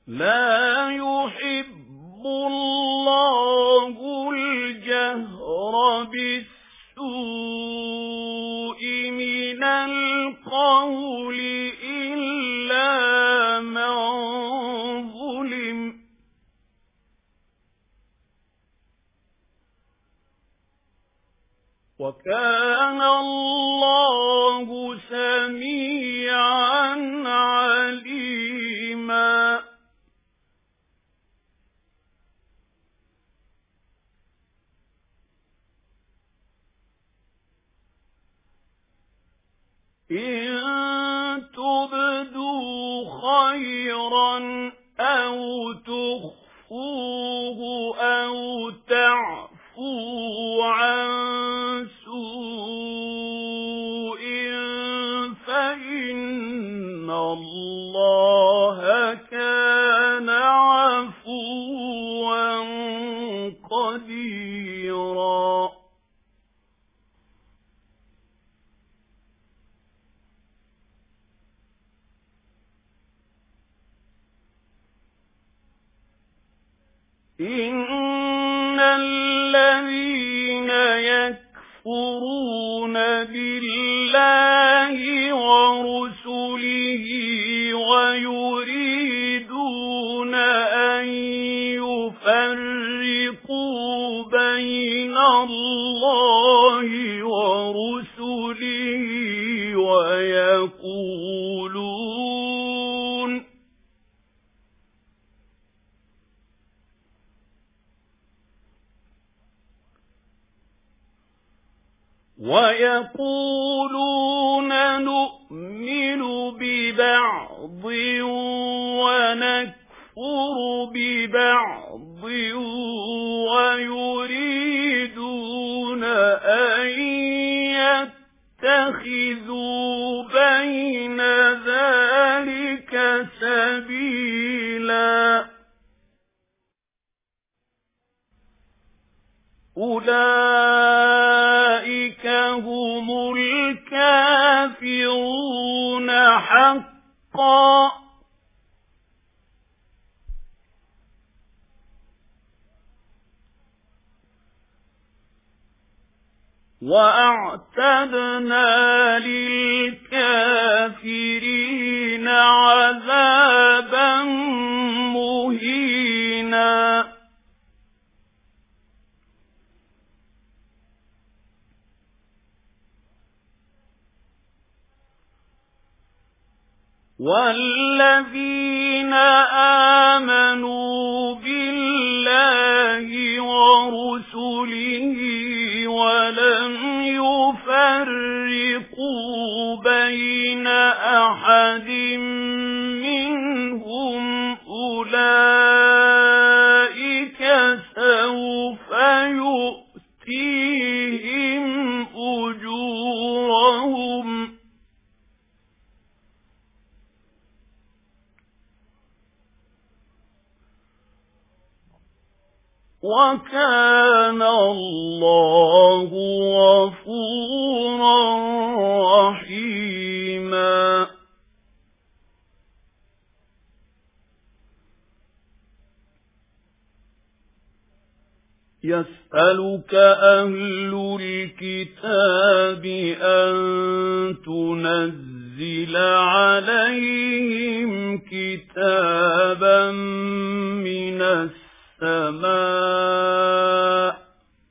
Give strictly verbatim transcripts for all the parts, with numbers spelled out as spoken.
لا يحب الله الجهر بالسوء من القول إلا من ظلم وكان الله سميعا عليما إن تبدوا خيرا أو تخفوه أو تعفوا عن سوء فإن الله كان عفوا قديرا إن الذين يكفرون بالله ورسله ويريدون أن يفرقوا بين الله ورسله ويقولون وَيَقُولُونَ نُؤْمِنُ بِبَعْضٍ وَنَكْفُرُ بِبَعْضٍ وَيُرِيدُونَ أَن يَتَّخِذُوا بَيْنَ ذَلِكَ سَبِيلًا أُولَئِكَ هُمُ الْكَافِرُونَ حَقًّا وَأَعْتَدْنَا لِلْكَافِرِينَ عَذَابًا مُهِينًا وَالَّذِينَ آمَنُوا بِاللَّهِ وَرُسُلِهِ وَلَمْ يُفَرِّقُوا بَيْنَ أَحَدٍ مِّنْهُمْ أُولَئِكَ سَوْفَ يُؤْتِيهِمْ أُجُورَهُمْ وَكَانَ اللَّهُ غَفُورًا رَّحِيمًا يَسْأَلُكَ أَهْلُ الْكِتَابِ أَن تُنَزِّلَ عَلَيْهِمْ كِتَابًا مِّنَ السَّمَاءِ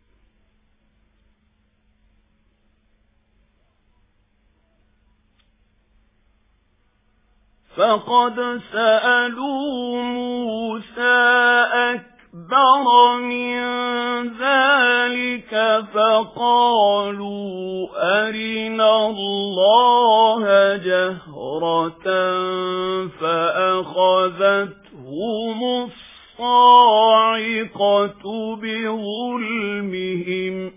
فَقَدْ سَأَلُوا مُوسَى أَكْبَرَ مِنْ ذَلِكَ فَقَالُوا أَرِنَا اللَّهَ جَهْرَةً فَأَخَذَتْهُمُ الصَّاعِقَةُ بِظُلْمِهِمْ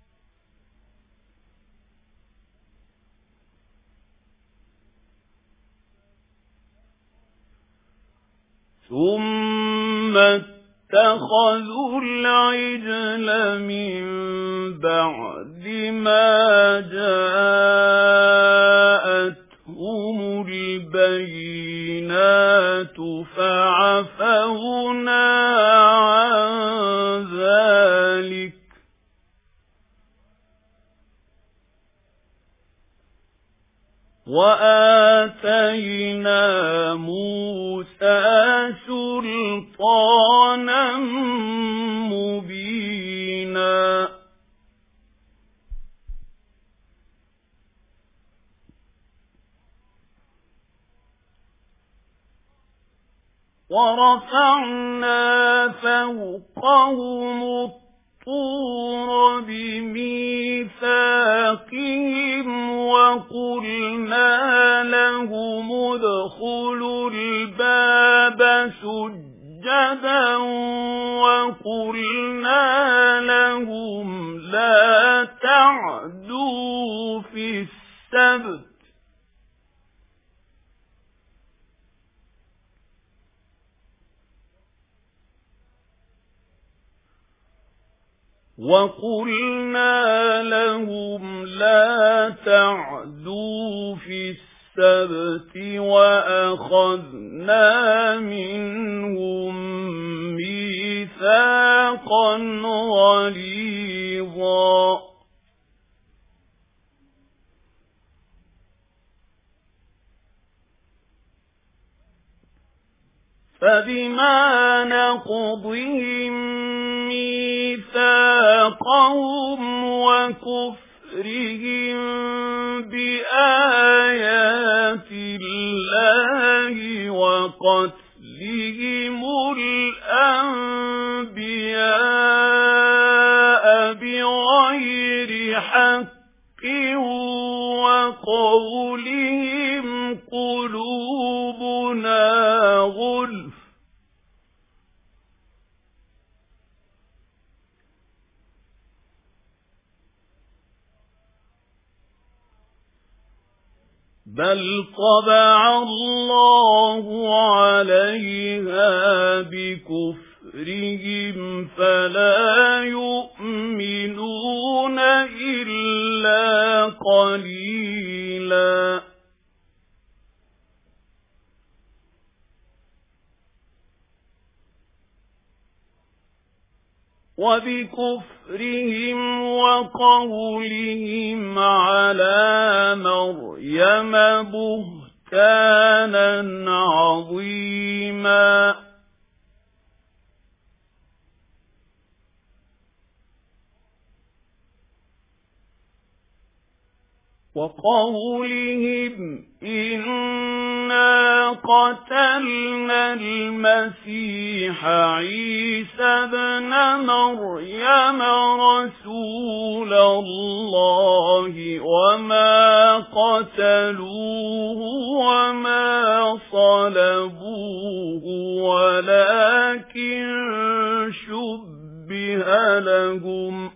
ثُمَّ اتَّخَذُوا الْعِجْلَ مِنْ بَعْدِ مَا جَاءَتْهُمُ الْبَيِّنَاتُ فَعَفَوْا وآتينا موسى سلطانا مبينا ورفعنا فوقهم الطور بميثاقهم وقلنا لهم ادخلوا الباب سجدا وقلنا لهم لا تعدوا في السبت وَقُلْنَا لَهُمْ لَا تَعْدُوا فِي السَّبْتِ وَأَخَذْنَا مِنْهُمْ مِيثَاقًا غَلِيظًا فَبِمَا نَقْضِهِمْ مِيثَاقَهُمْ وَكُفْرِهِمْ بِآيَاتِ اللَّهِ وَقَتْلِهِمُ الْأَنْبِيَاءَ بِغَيْرِ حَقٍّ وَقَوْلِهِمْ قُلُوبُنَا غُلْفٌ بَلْ طَبَعَ اللَّهُ عَلَيْهَا بِكُفْرِهِمْ فَلَا يُؤْمِنُونَ إِلَّا قَلِيلًا وَبِكُفْرِهِمْ وَقَوْلِهِمْ عَلَى مَرْيَمَ بُهْتَانًا عَظِيمًا وَقَوْلِهِمْ إِنَّا قَتَلْنَا الْمَسِيحَ عِيسَى ابْنَ مَرْيَمَ رَسُولَ اللَّهِ وَمَا قَتَلُوهُ وَمَا صَلَبُوهُ وَلَكِنْ شُبِّهَ لَهُمْ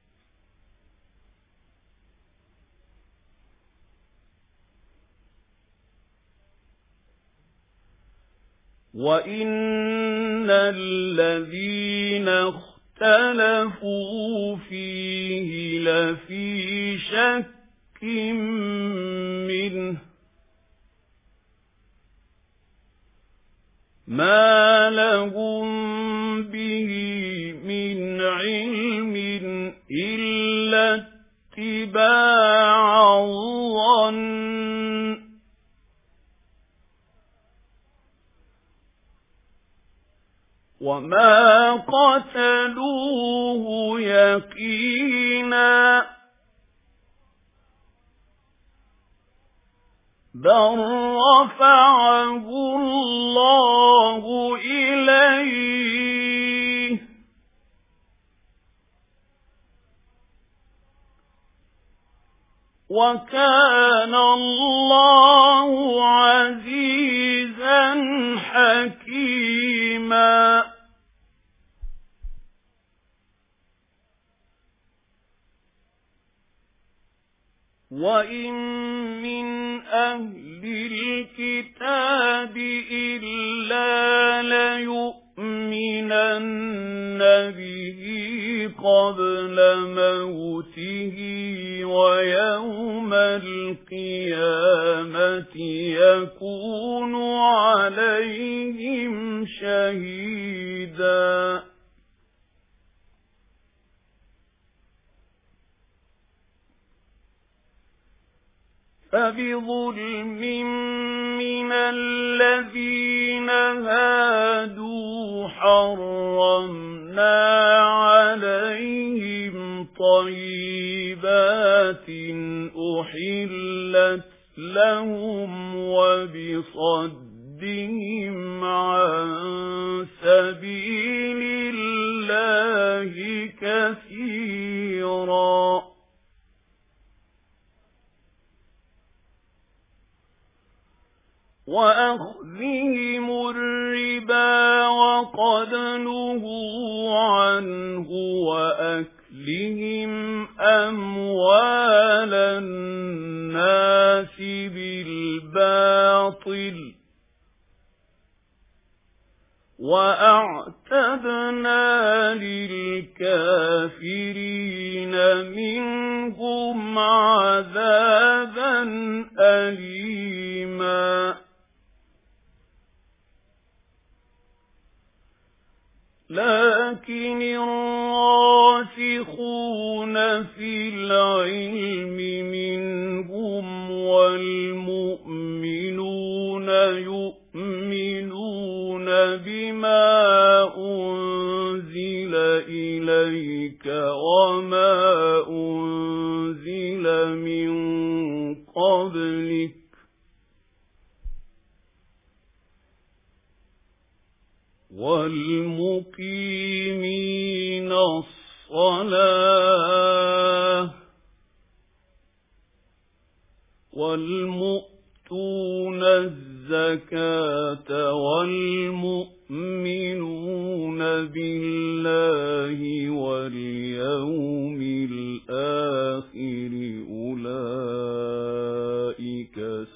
وَإِنَّ الَّذِينَ اخْتَلَفُوا فِيهِ لَفِي شَكٍّ مِّنْهُ مَا لَهُم بِهِ مِنْ عِلْمٍ إِلَّا اتِّبَاعَ الظَّنِّ وَمَا قَتَلُوهُ يَقِينًا بَلْ رَفَعَهُ اللَّهُ إِلَيْهِ وَكَانَ اللَّهُ عَزِيزًا حَكِيمًا وَإِن مِّنْ أَهْلِ الْكِتَابِ إِلَّا لَيُؤْمِنَنَّ بِهِ قَبْلَ مَوْتِهِ وَيَوْمَ الْقِيَامَةِ يَكُونُ عَلَيْهِمْ شَهِيدًا فبظلم من الذين هادوا حرمنا عليهم طيبات أحلت لهم وبصدهم عن سبيل الله كثيرا وأخذهم الربا وقد نهوا عنه وأكلهم أموال الناس بالباطل وأعتدنا للكافرين منهم عذابا أليما لكن الراسخون في العلم منهم والمؤمنون يؤمنون بما أنزل إليك وما أنزل من قبلك والمقيمين الصلاة والمؤتون الزكاة والمؤمنون بالله واليوم الآخر أولئك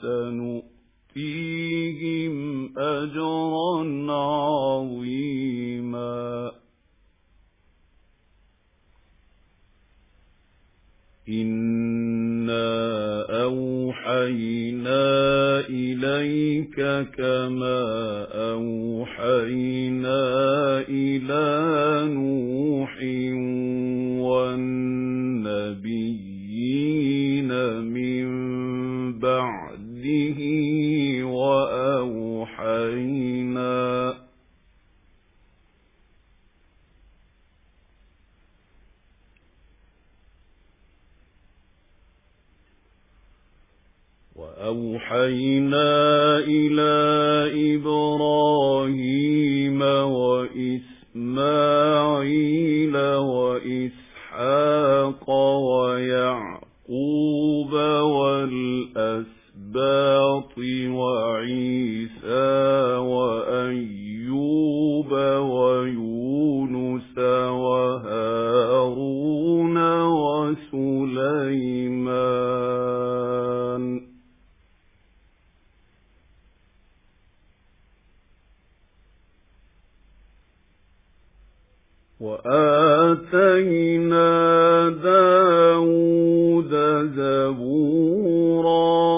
سنؤتيهم أجرا عظيما إنا أوحينا إليك كما أوحينا إلى نوح والنبيين من بعده وأوحينا وأوحينا إلى إبراهيم وإسماعيل وإسحاق ويعقوب والأسباط وعيسى وأيوب ويونس وهارون وسليمان وآتينا داود زبورا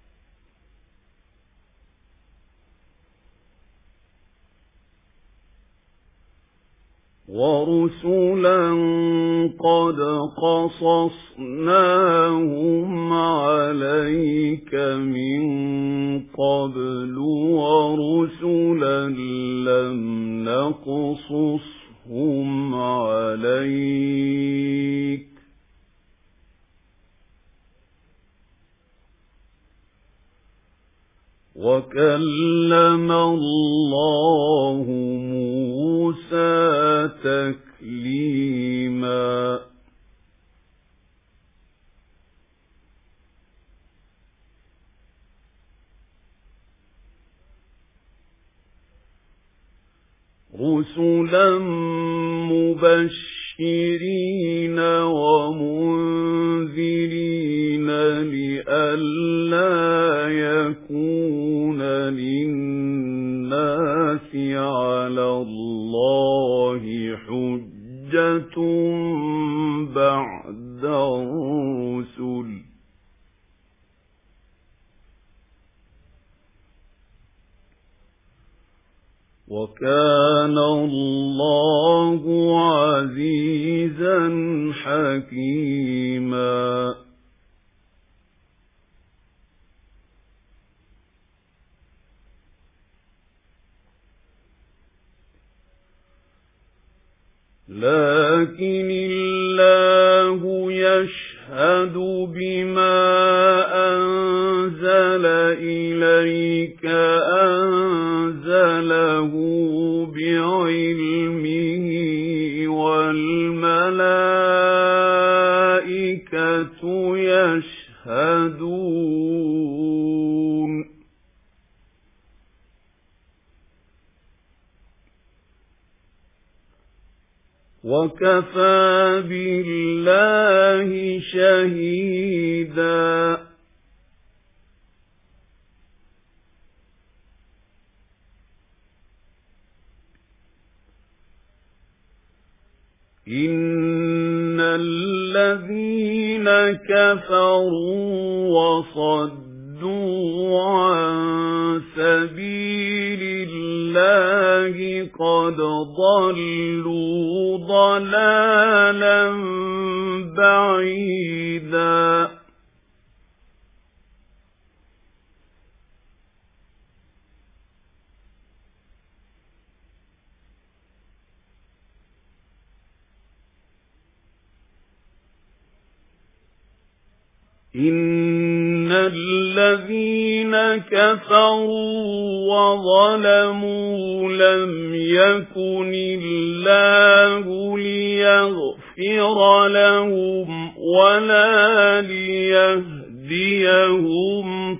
ورسلا قد قصصناهم عليك من قبل ورسلا لم نقصصهم عليك وكلم الله موسى تكليما رسلا مبشرين ومنذرين لئلا يكون للناس على الله حجة بعد الرسل وكان الله عزيزا حكيما لكن الله يشهد بما أنزل إليك أنزله بعلمه والملائكة يشهدون وكفى بالله شهيدا إن الذين كفروا وصدوا عن سبيل الله قد ضلوا ضلالا بعيدا إن الذين كفروا وظلموا لم يكن الله ليغفر لهم ولا ليهديهم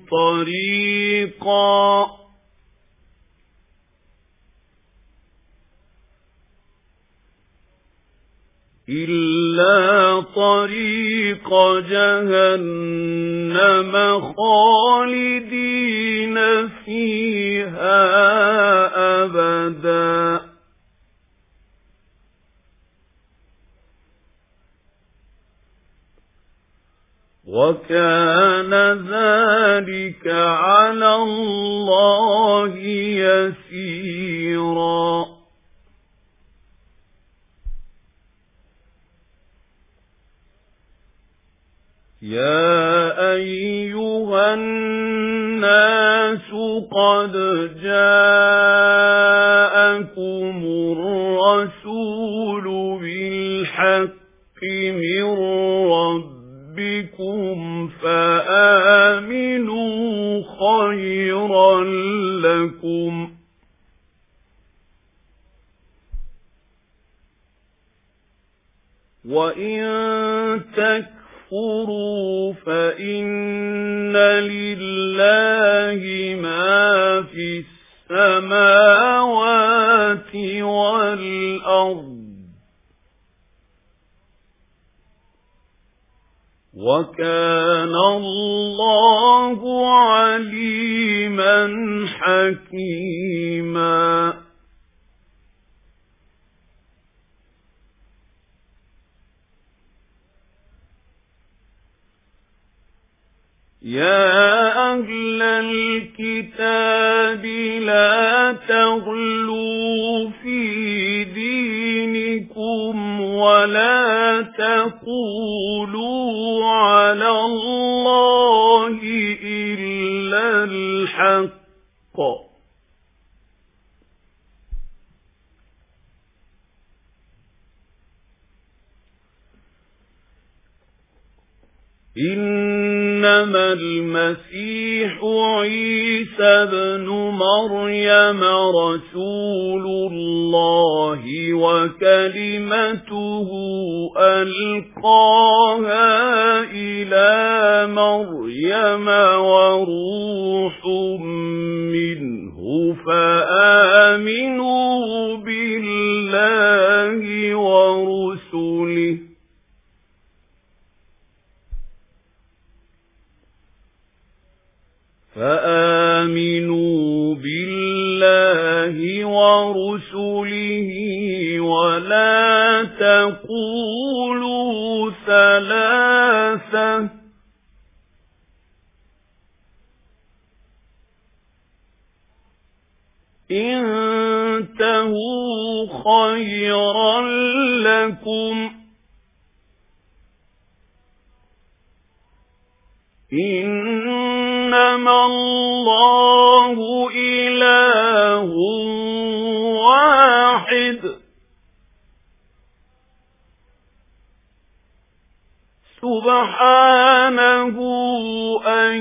طريقا إلا طريق جهنم خالدين فيها أبدا وكان ذلك على الله يسيرا يا أيها الناس قد جاءكم الرسول بالحق من ربكم فآمنوا خيرا لكم وإن تكفروا فَكُفُرُوا فَإِنَّ لِلَّهِ مَا فِي السَّمَاوَاتِ وَالْأَرْضِ وَكَانَ اللَّهُ عَلِيمًا حَكِيمًا يا أهل الكتاب لا تغلوا في دينكم ولا تقولوا على الله إلا الحق إنما المسيح عيسى ابن مريم رسول الله وكلمته ألقاها إلى مريم وروح منه فآمنوا بالله ورسله فآمنوا بالله ورسله ولا تقولوا ثلاثة انتهوا خيرا لكم إنما الله إله واحد سبحانه أن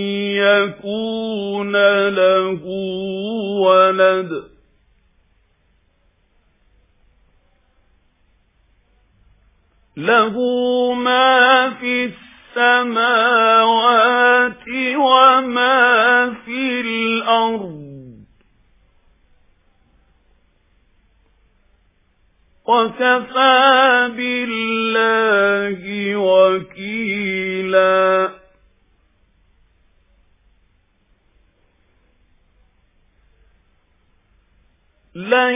يكون له ولد له ما في السماوات وما في الأرض وكفى بالله وكيلا لن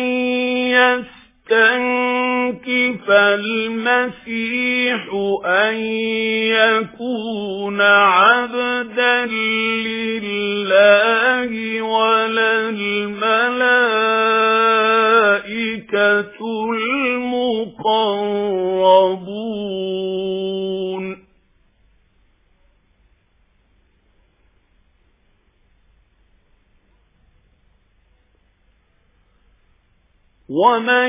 يستنكف المسيح أن يكون عبدا لله ولا الملائكة المقربون ومن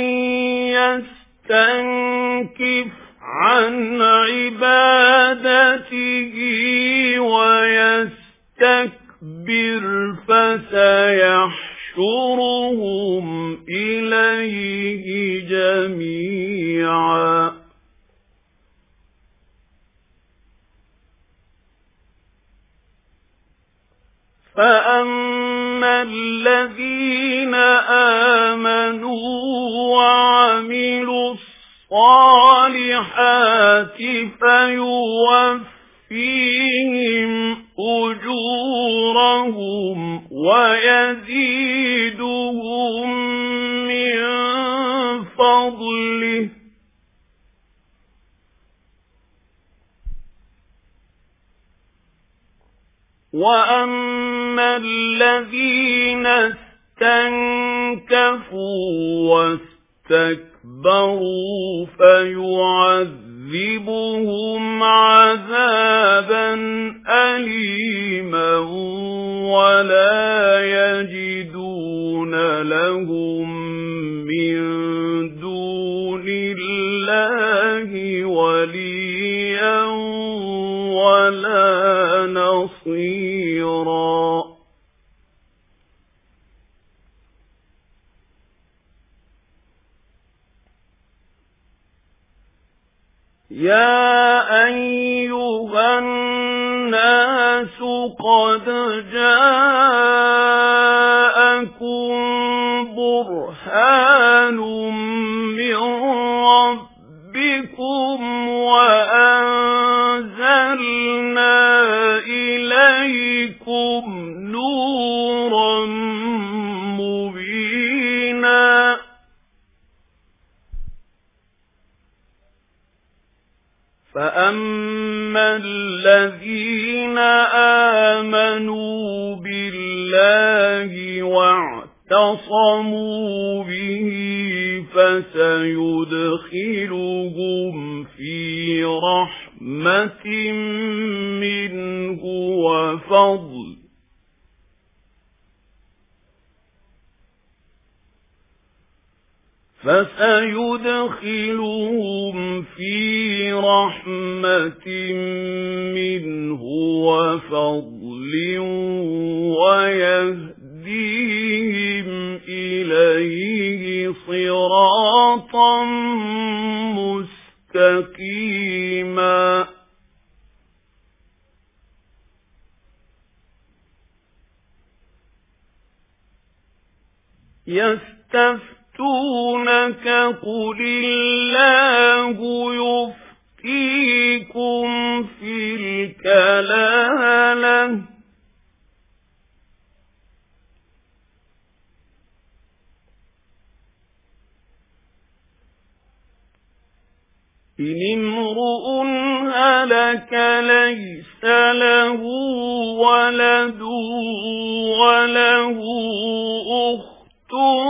يستنكف عن عبادته ويستكبر فسيحشرهم إليه جميعا فأما الذين آمنوا وعملوا الصالحات فيوفيهم أجورهم ويزيدهم من فضله وأما الذين استنكفوا واستكبروا فيعذبهم عذابا أليما ولا يجدون لهم من دون الله وليا ولا نصيرا يا أيها الناس قد جاءكم برهان من ربكم وأنزلنا إليكم نورا مبينا فأما الذين آمنوا بالله واعتصموا به فسيدخلهم في رحمة منه وفضل فسيدخلهم في رحمة منه وفضل ويهديهم إليه صراطا مستقيما يستفتونك قل الله يفتيكم في الكلالة إن امرؤ هلك ليس له ولد وله أخت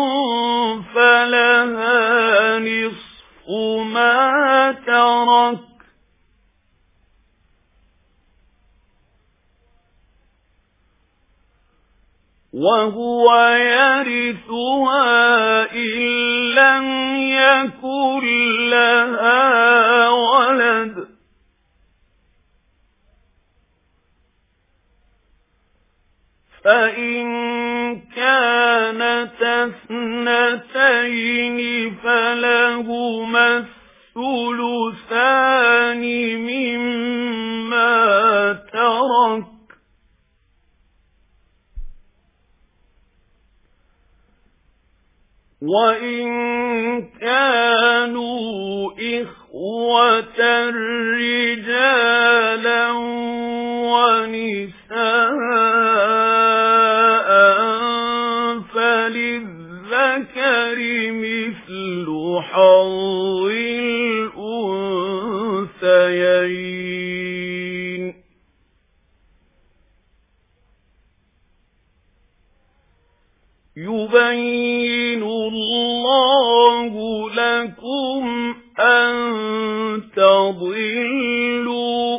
فلها نصف ما ترك وهو يرثها إن لم يكن لها ولد فإن كانت اثنتين فلهما الثلثان مما ترك وإن كانوا إخوة رجالا ونساء فللذكر مثل حظ الأنثيين يبين الله لكم أن تضلوا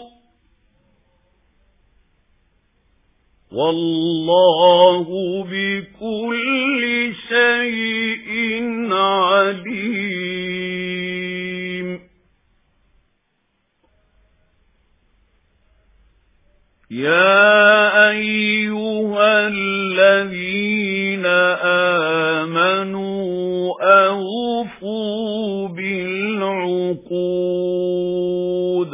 والله بكل شيء عليم يا أيها الذين آمنوا أوفوا بالعقود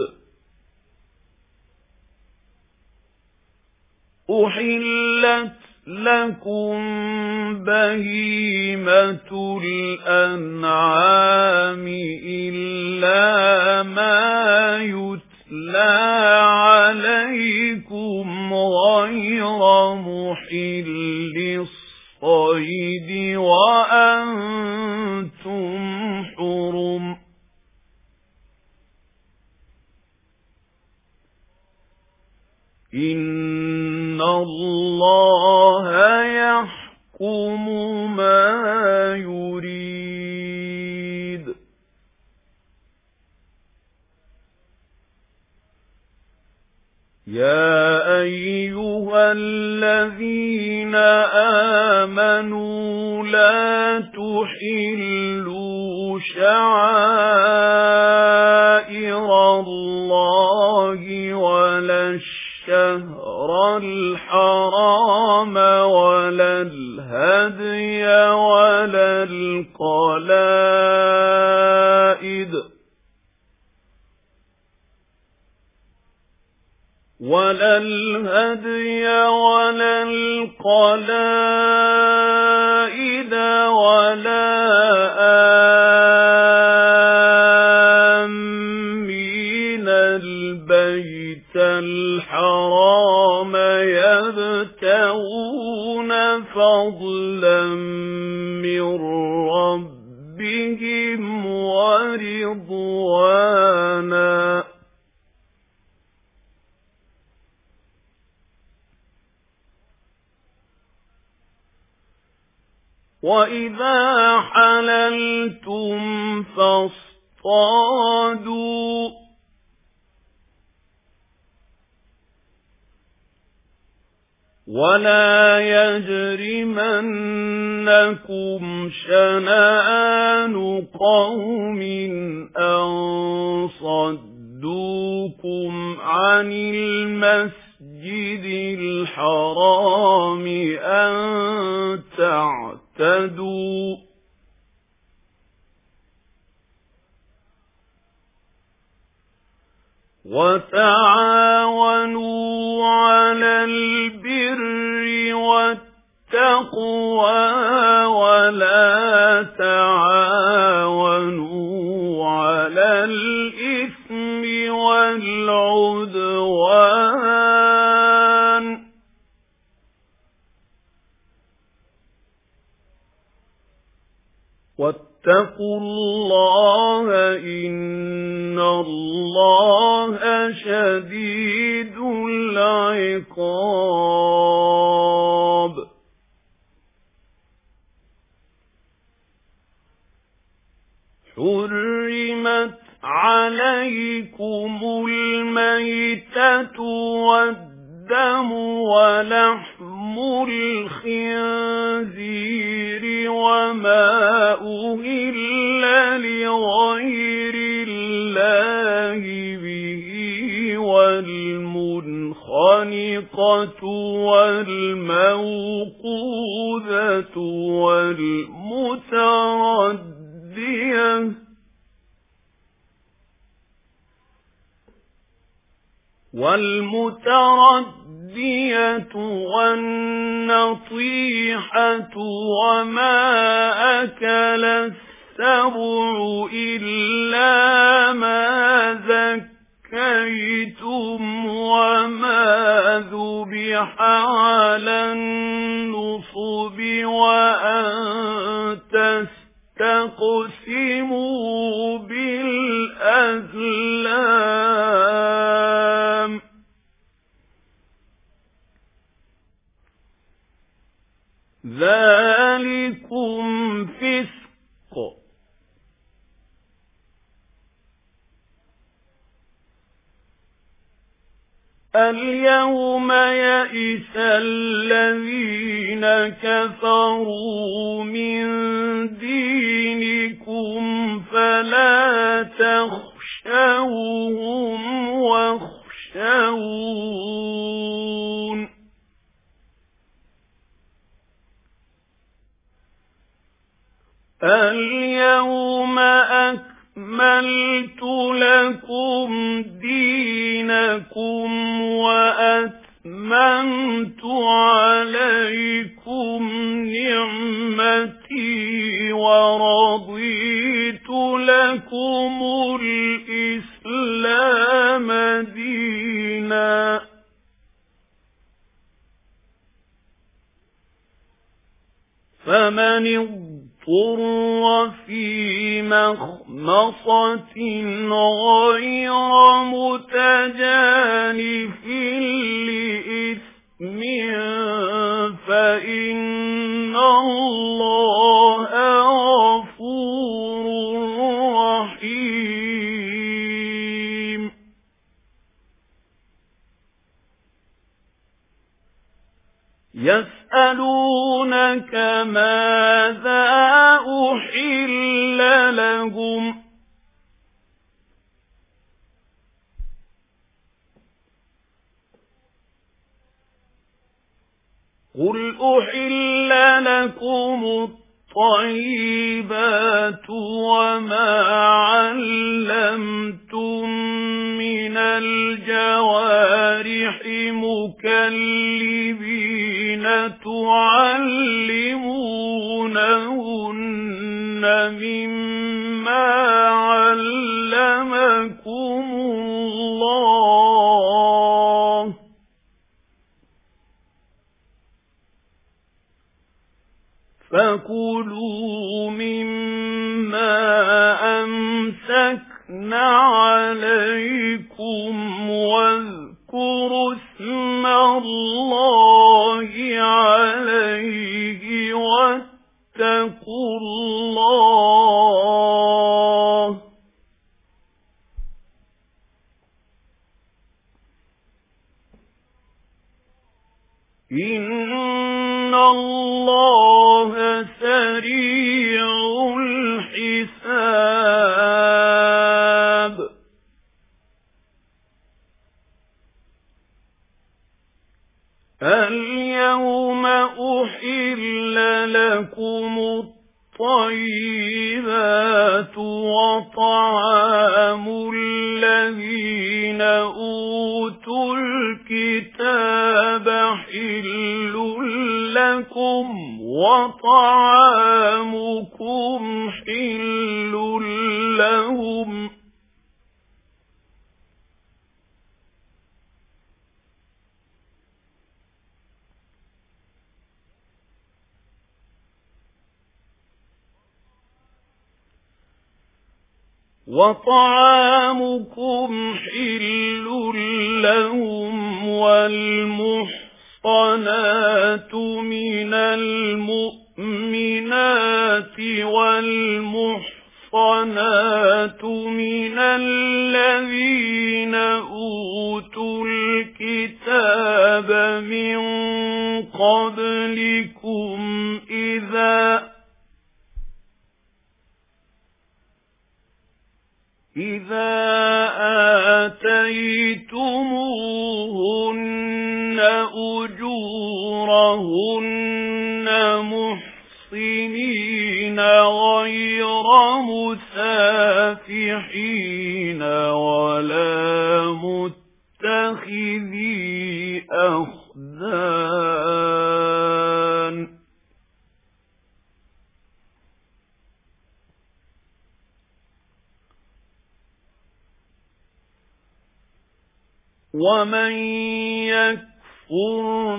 أحلت لكم بهيمة الأنعام إلا ما يتلى عليكم غير محل الصيد وأنتم حرم إن الله يحكم ما يريد يا أيها الذين آمنوا لا تحلوا شعائر الله ولا الشهر الحرام ولا الهدي ولا القلائد ولا الهدي ولا القلائد ولا آمين البيت الحرام يبتغون فضلا من ربهم ورضوانا وَإِذَا حَلَلْتُمْ فَاصْطَادُوا وَلَا يَجْرِمَنَّكُمْ شَنَآنُ قَوْمٍ أَن صَدُّوكُمْ عَنِ الْمَسْجِدِ الْحَرَامِ أَن تعتدوا وتعاونوا على البر والتقوى ولا تعاونوا على الإثم والعدوان واتقوا الله إن الله شديد العقاب حرمت عليكم الميتة والدم ولحم الخنزير وما أهل لغير الله به والمنخنقة الخانقة والموقوذة والمتردية والمتردية والنطيحة وما أكل السبع إلا ما ذكيتم وما ذبح على النصب وأن تستقسموا بالأزلام ذلكم فسق. اليوم يئس الذين كفروا من دينكم فلا تخشوهم واخشون اليوم أكملت لكم دينكم وأتممت عليكم نعمتي ورضيت لكم الإسلام دينا فمن اضطر في مخمصة غير متجانف لإثم فإن الله غفور رحيم. يسألونك ماذا أحل لهم قل أحل لكم الطيبات وما علمتم من الجوارح مكلبين تعلمونهن مما علمكم الله فكلوا مما أمسكنا عليكم واذكروا اسم الله عليه واتقوا الله إن الله سريع الحساب. اليوم أحل لكم الطيبات وطعام الذين أوتوا الكتاب حل لكم وطعامكم حل لهم وطعامكم حل لهم والمحصنات من المؤمنات والمحصنات من الذين أوتوا الكتاب من قبلكم إذا إذا آتيتموهن أجورهن محصنين غير مسافحين ولا متخذي أخدان ومن يكفر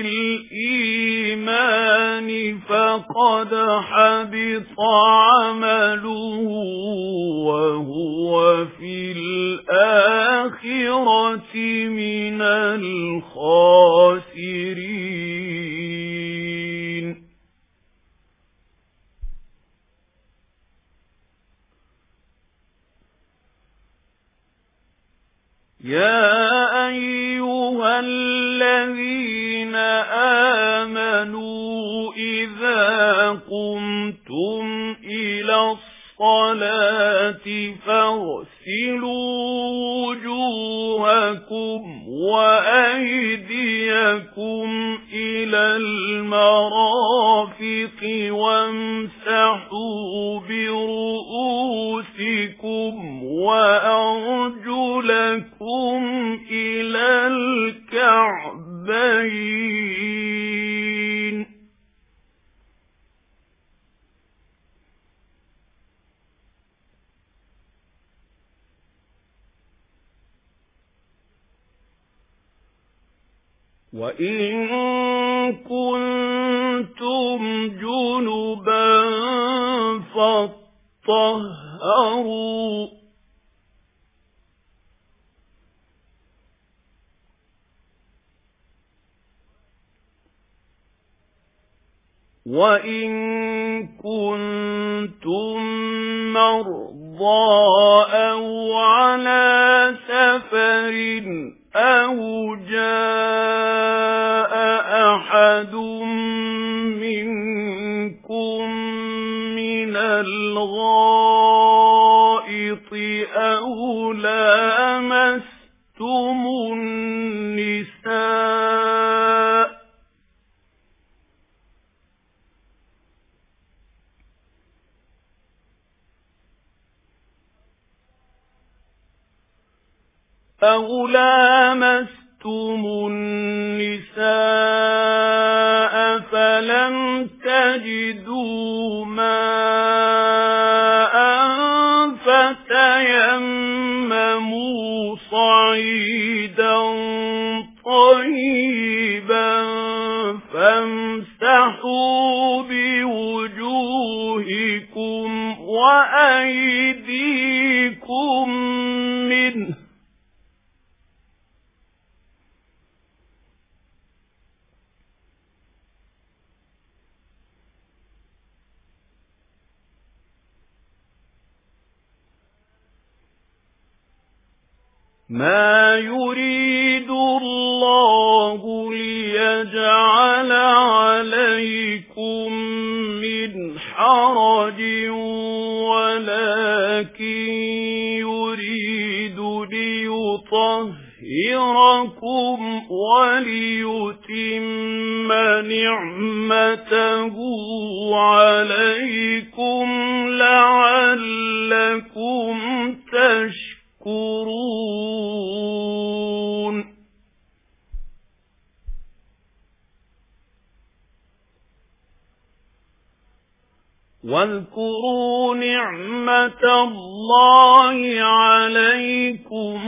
بالإيمان فقد حبط عمله وهو في الآخرة من الخاسرين يا أيها الذين آمنوا إذا قمتم إلى الصلاة فاغسلوا وجوهكم وأيديكم إلى المرافق وامسحوا برؤوسكم وأرجلكم إلى الكعبين وَإِن كُنتُمْ جُنُبًا فَاطَّهَّرُوا وَإِن كُنتُم مَّرْضَىٰ أَوْ عَلَىٰ سَفَرٍ أَوْ جَاءَ أَحَدٌ مِّنكُم مِّنَ الْغَائِطِ أَوْ لَامَسْتُمُ النِّسَاءَ أَوْ لَامَسْتُمُ النِّسَاءَ فَلَمْ تَجِدُوا مَاءً فَتَيَمَّمُوا صَعِيدًا طَيِّبًا فَامْسَحُوا بِوُجُوهِكُمْ وَأَيْدِيكُمْ مِنْهُ مَا يُرِيدُ اللَّهُ لِيَجْعَلَ عَلَيْكُمْ مِنْ حَرَجٍ وَلَكِنْ يُرِيدُ لِيُطَهِّرَكُمْ وَلِيُتِمَّ نِعْمَتَهُ عَلَيْكُمْ لَعَلَّكُمْ تَشْكُرُونَ واذكروا نعمة الله عليكم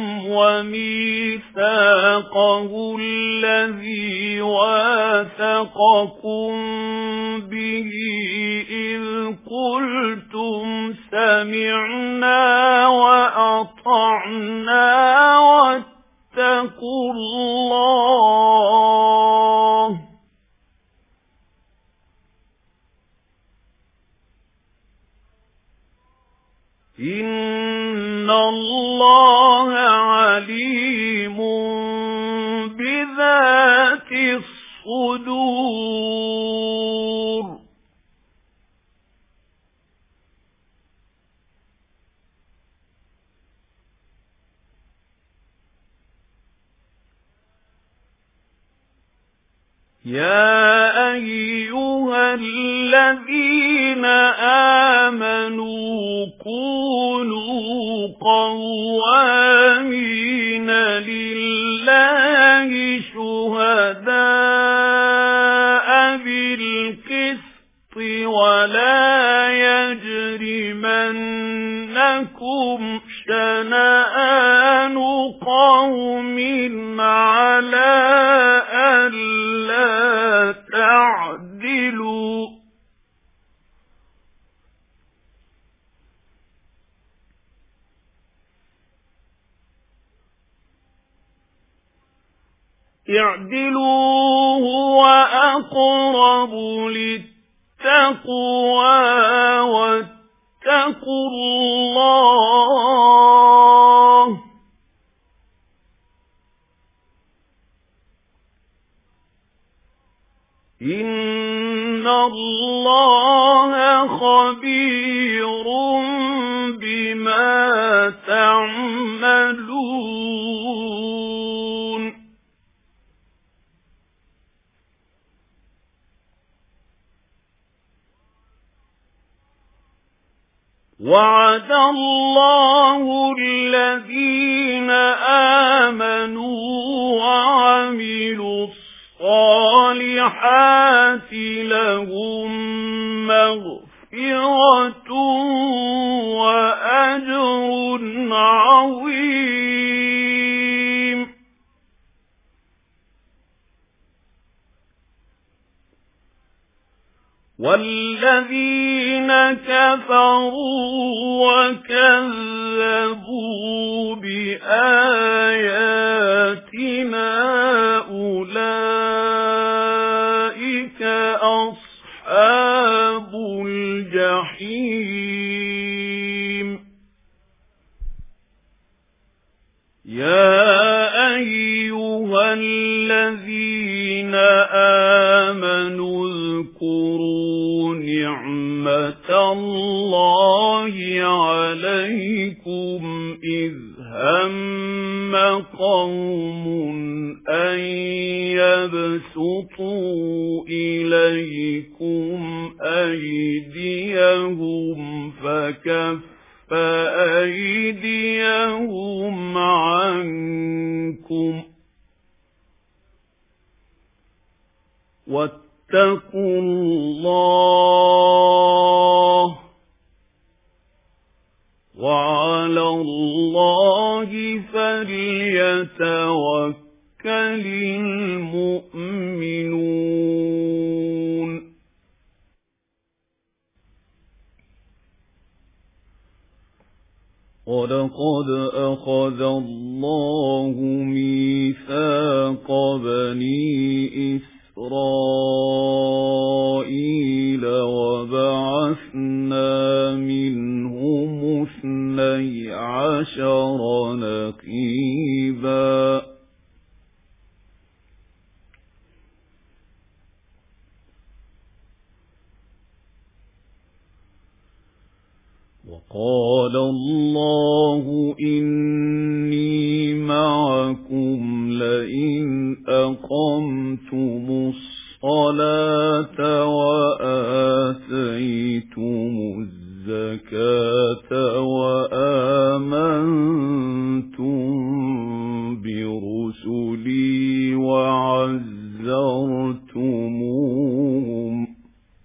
وميثاقه الذي واثقكم به إذ قلتم سمعنا وأطعنا واتقوا الله إن الله عليم بذات الصدور يا أيها الذين آمنوا كونوا قوامين لله شهداء بالقسط ولا يجرمنكم شنآن قوم على ألا تعدلوا اعدلوا هو أقرب للتقوى واتقوا الله إن الله خبير بما تعملون وعد الله الذين آمنوا وعملوا الصالحات لهم مغفرة وأجر عظيم والذين كفروا وكذبوا بآياتنا أولئك أصحاب الجحيم يا أيها الذين آمنوا اذكروا نعمة الله عليكم إذ هم قوم أن يبسطوا إليكم أيديهم فكف فأيديهم عنكم واتقوا الله وعلى الله فليتوكل المؤمنون ولقد أخذ الله ميثاق بني إسرائيل وبعثنا منهم اثني عشر نقيبا وقال الله إني معكم لئن أقمتم الصلاة وآتيتم الزكاة وآمنتم برسلي وعزرتموهم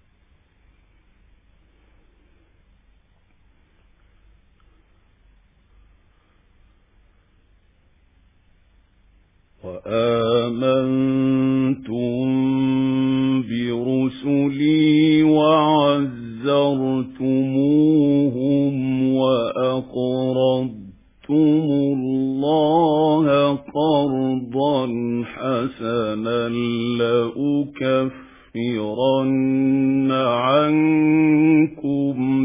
وآمنتم برسلي وعزرتموهم وأقرضتم الله قرضا حسنا لأكفرن عنكم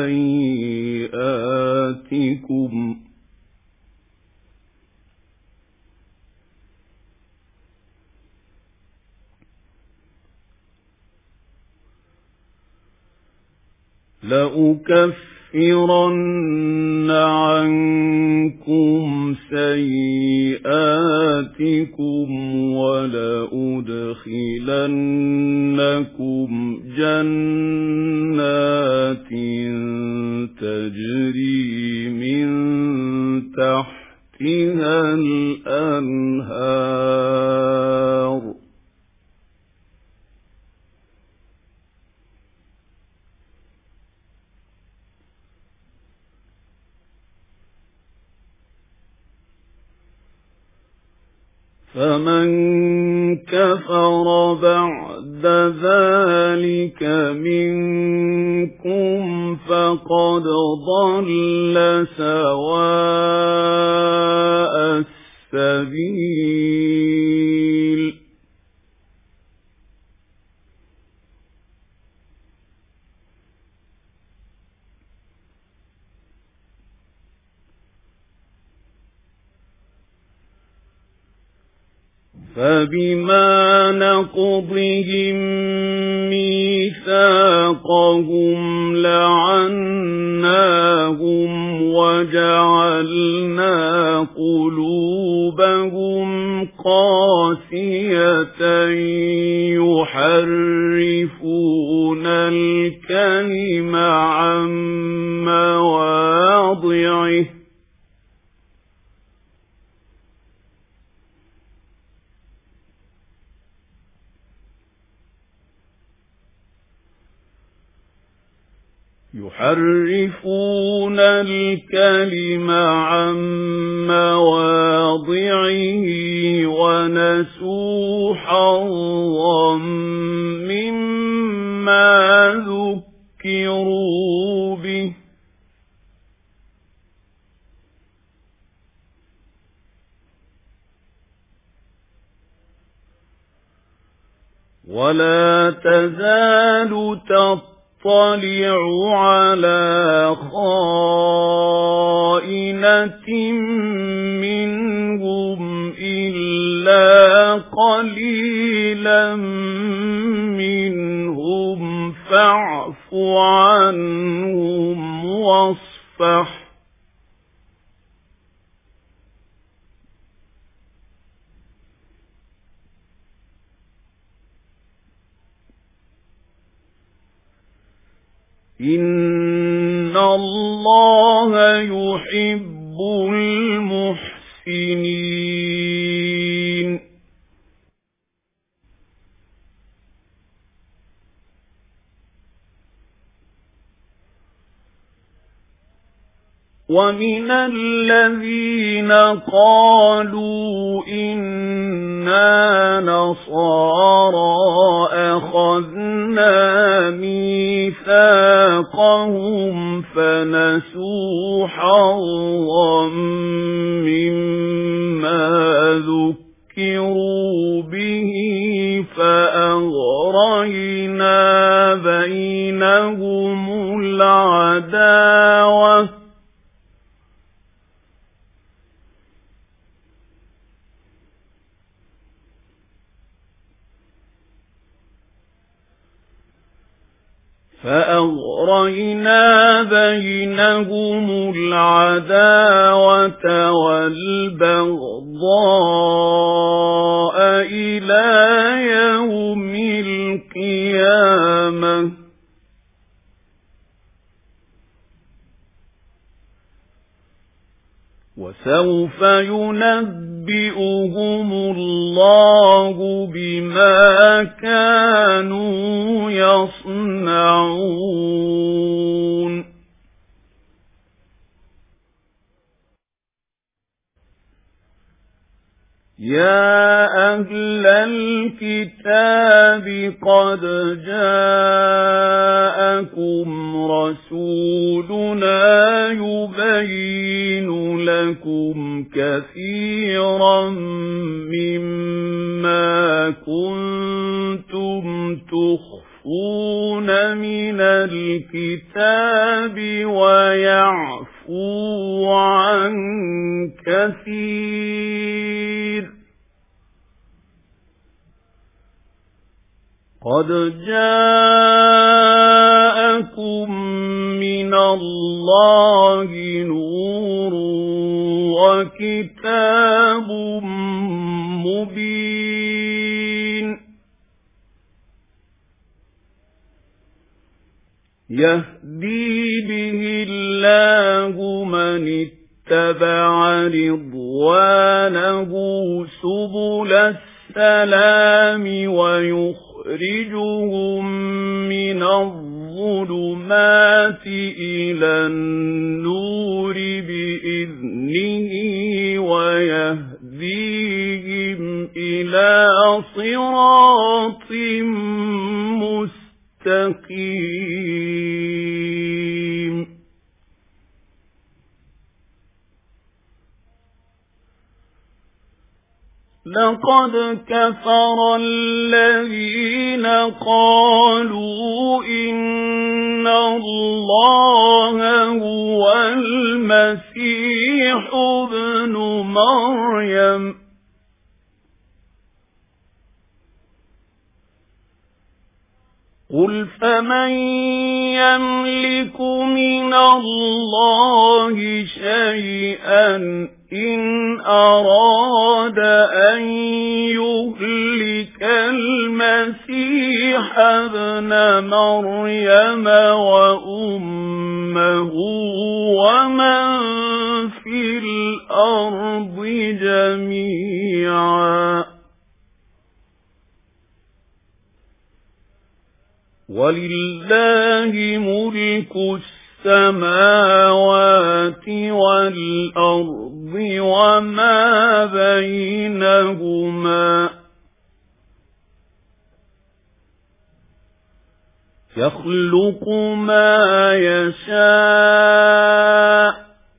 سيئاتكم لأكفرن لَأُكَفِّرَنَّ عَنكُمْ سَيِّئَاتِكُمْ وَلَأُدْخِلَنَّكُمْ جَنَّاتٍ تَجْرِي مِن تَحْتِهَا الْأَنْهَارُ فَمَن كَفَرَ بَعْدَ ذَلِكَ مِنكُمْ فَقَدْ ضَلَّ سَوَاءَ السَّبِيلِ فَبِمَا نَقْضِهِم مِّيثَاقَهُمْ لَعَنَّاهُمْ وَجَعَلْنَا قُلُوبَهُمْ قَاسِيَةً يُحَرِّفُونَ الْكَلِمَ عَن مَّوَاضِعِهِ يحرفون الكلم عن مواضعه ونسوا حظا مما ذكروا به ولا تزال تطلع اطلع على خائنة منهم إلا قليلا منهم فاعف عنهم واصفح إن الله يحب المحسنين ومن الذين قالوا إنا نصارى أخذنا ميثاقهم فنسوا حظا مما ذكروا به فأغرينا بينهم العداوة فأغرينا بينهم العداوة والبغضاء إلى يوم القيامة وسوف ينبئهم الله بما كانوا يصنعون يا أهل الكتاب قد جاءكم رسولنا يبين لكم كثيرا مما كنتم تخفون من الكتاب ويعفو عن كثير قد جاءكم من الله اللَّهِ نُورٌ وَكِتَابٌ مُبِينٌ يَهْدِي بِهِ اللَّهُ مَنِ اتَّبَعَ رِضْوَانَهُ سُبُلَ السَّلَامِ وَيُخْرِجُهُم مِّنَ الظُّلُمَاتِ إِلَى النُّورِ بِإِذْنِهِ وَيَهْدِيهِمْ إِلَى صِرَاطٍ مُّسْتَقِيمٍ لَقَدْ كَفَرَ الَّذِينَ قَالُوا إِنَّ اللَّهَ هُوَ الْمَسِيحُ ابْنُ مَرْيَمَ قُلْ فَمَن يَمْلِكُ مِنَ اللَّهِ شَيْئًا إِنْ أَرَادَ أَن يُهْلِكَ الْمَسِيحَ ابْنَ مَرْيَمَ وَأُمَّهُ وَمَن فِي الْأَرْضِ جَمِيعًا وَلِلَّهِ مُلْكُ السَّمَاوَاتِ وَالْأَرْضِ وَمَا بَيْنَهُمَا يَخْلُقُ مَا يَشَاءُ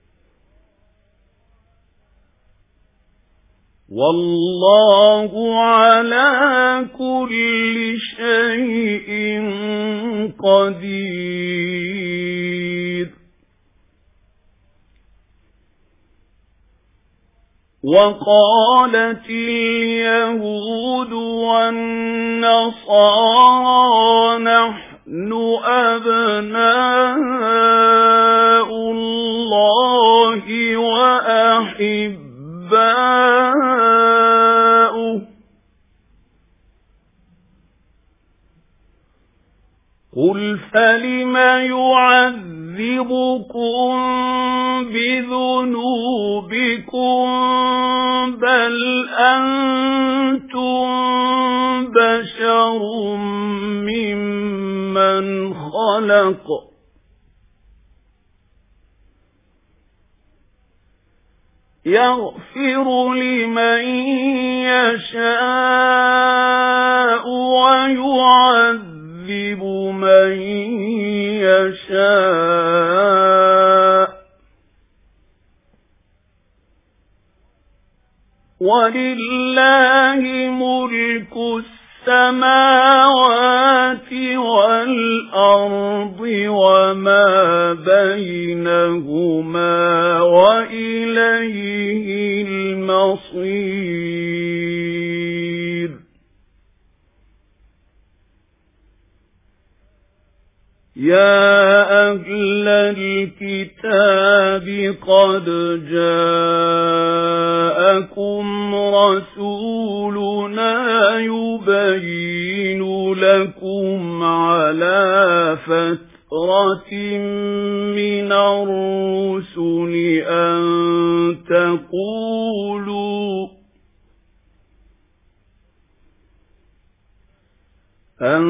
وَاللَّهُ عَلَى كُلِّ شَيْءٍ قَدِيرٌ وَقَالَتِ الْيَهُودُ وَالنَّصَارَى نَحْنُ أَبْنَاءُ اللَّهِ وَأَحِبَّاؤُهُ قُلْ فَلِمَ يُعَذِّبُكُم بِذُنُوبِكُم بَلْ أَنْتُمْ بَشَرٌ مِّمَّنْ خَلَقَ يَغْفِرُ لِمَن يَشَاءُ وَيُعَذِّبُ مَن يَشَاءُ وَلِلَّهِ مُلْكُ السَّمَاوَاتِ وَالْأَرْضِ وَمَا بَيْنَهُمَا وَإِلَيْهِ الْمَصِيرُ يَا أَهْلَ الْكِتَابِ قَدْ جَاءَكُمْ رَسُولُنَا يُبَيِّنُ لَكُمْ عَلَى فَتْرَةٍ مِنَ الرُّسُلِ أَن تَقُولُوا أَن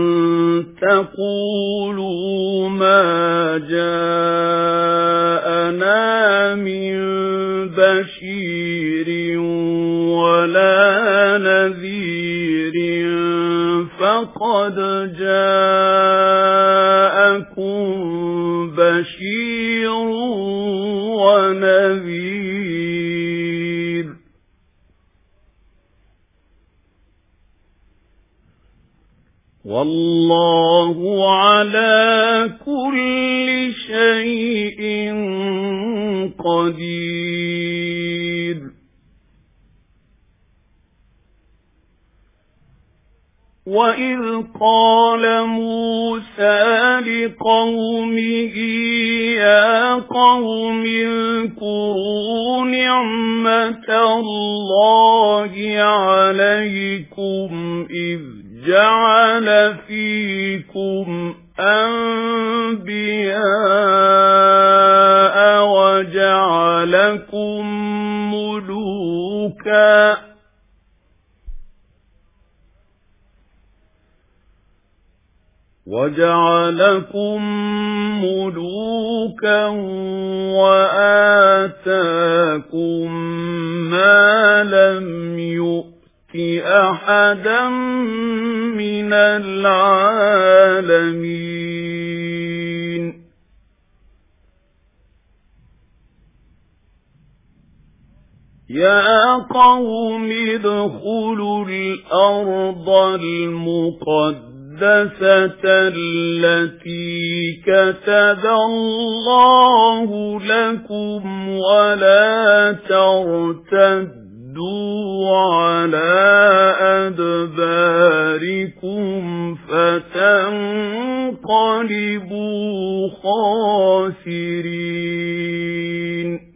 تَقُولُوا مَا جَاءَنَا مِن بَشِيرٍ وَلَا نَذِيرٍ فَقَدْ جَاءَكُم بَشِيرٌ وَنَذِيرٌ وَاللَّهُ عَلَى كُلِّ شَيْءٍ قَدِيرٌ وَإِذْ قَالَ مُوسَى لِقَوْمِهِ يَا قَوْمِ اذْكُرُوا نِعْمَةَ اللَّهِ عَلَيْكُمْ إِذْ جَعَلَ فِيكُمْ أَنْبِيَاءَ وَجَعَلَكُمْ مُلُوكًا وَجَعَلَكُمْ مُلُوكًا وَآتَاكُمْ مَا لَمْ يُؤْتِ أَحَدًا مِنَ الْعَالَمِينَ يَا قَوْمِ ادْخُلُوا الْأَرْضَ الْمُقَدَّسَةَ التي كتب الله لكم ولا ترتدوا على أدباركم فتنقلبوا خاسرين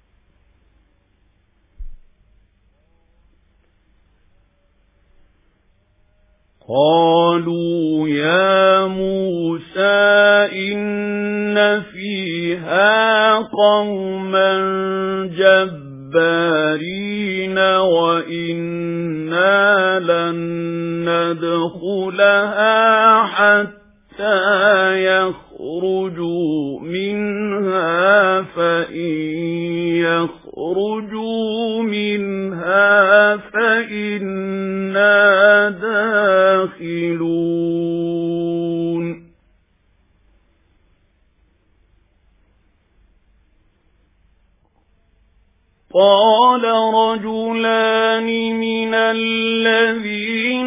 قالوا يا موسى إن فيها قوما جبارين وإنا لن ندخلها حتى يخرجوا منها فإن يخرجوا منها فإنا داخلون قال رجلان من الذين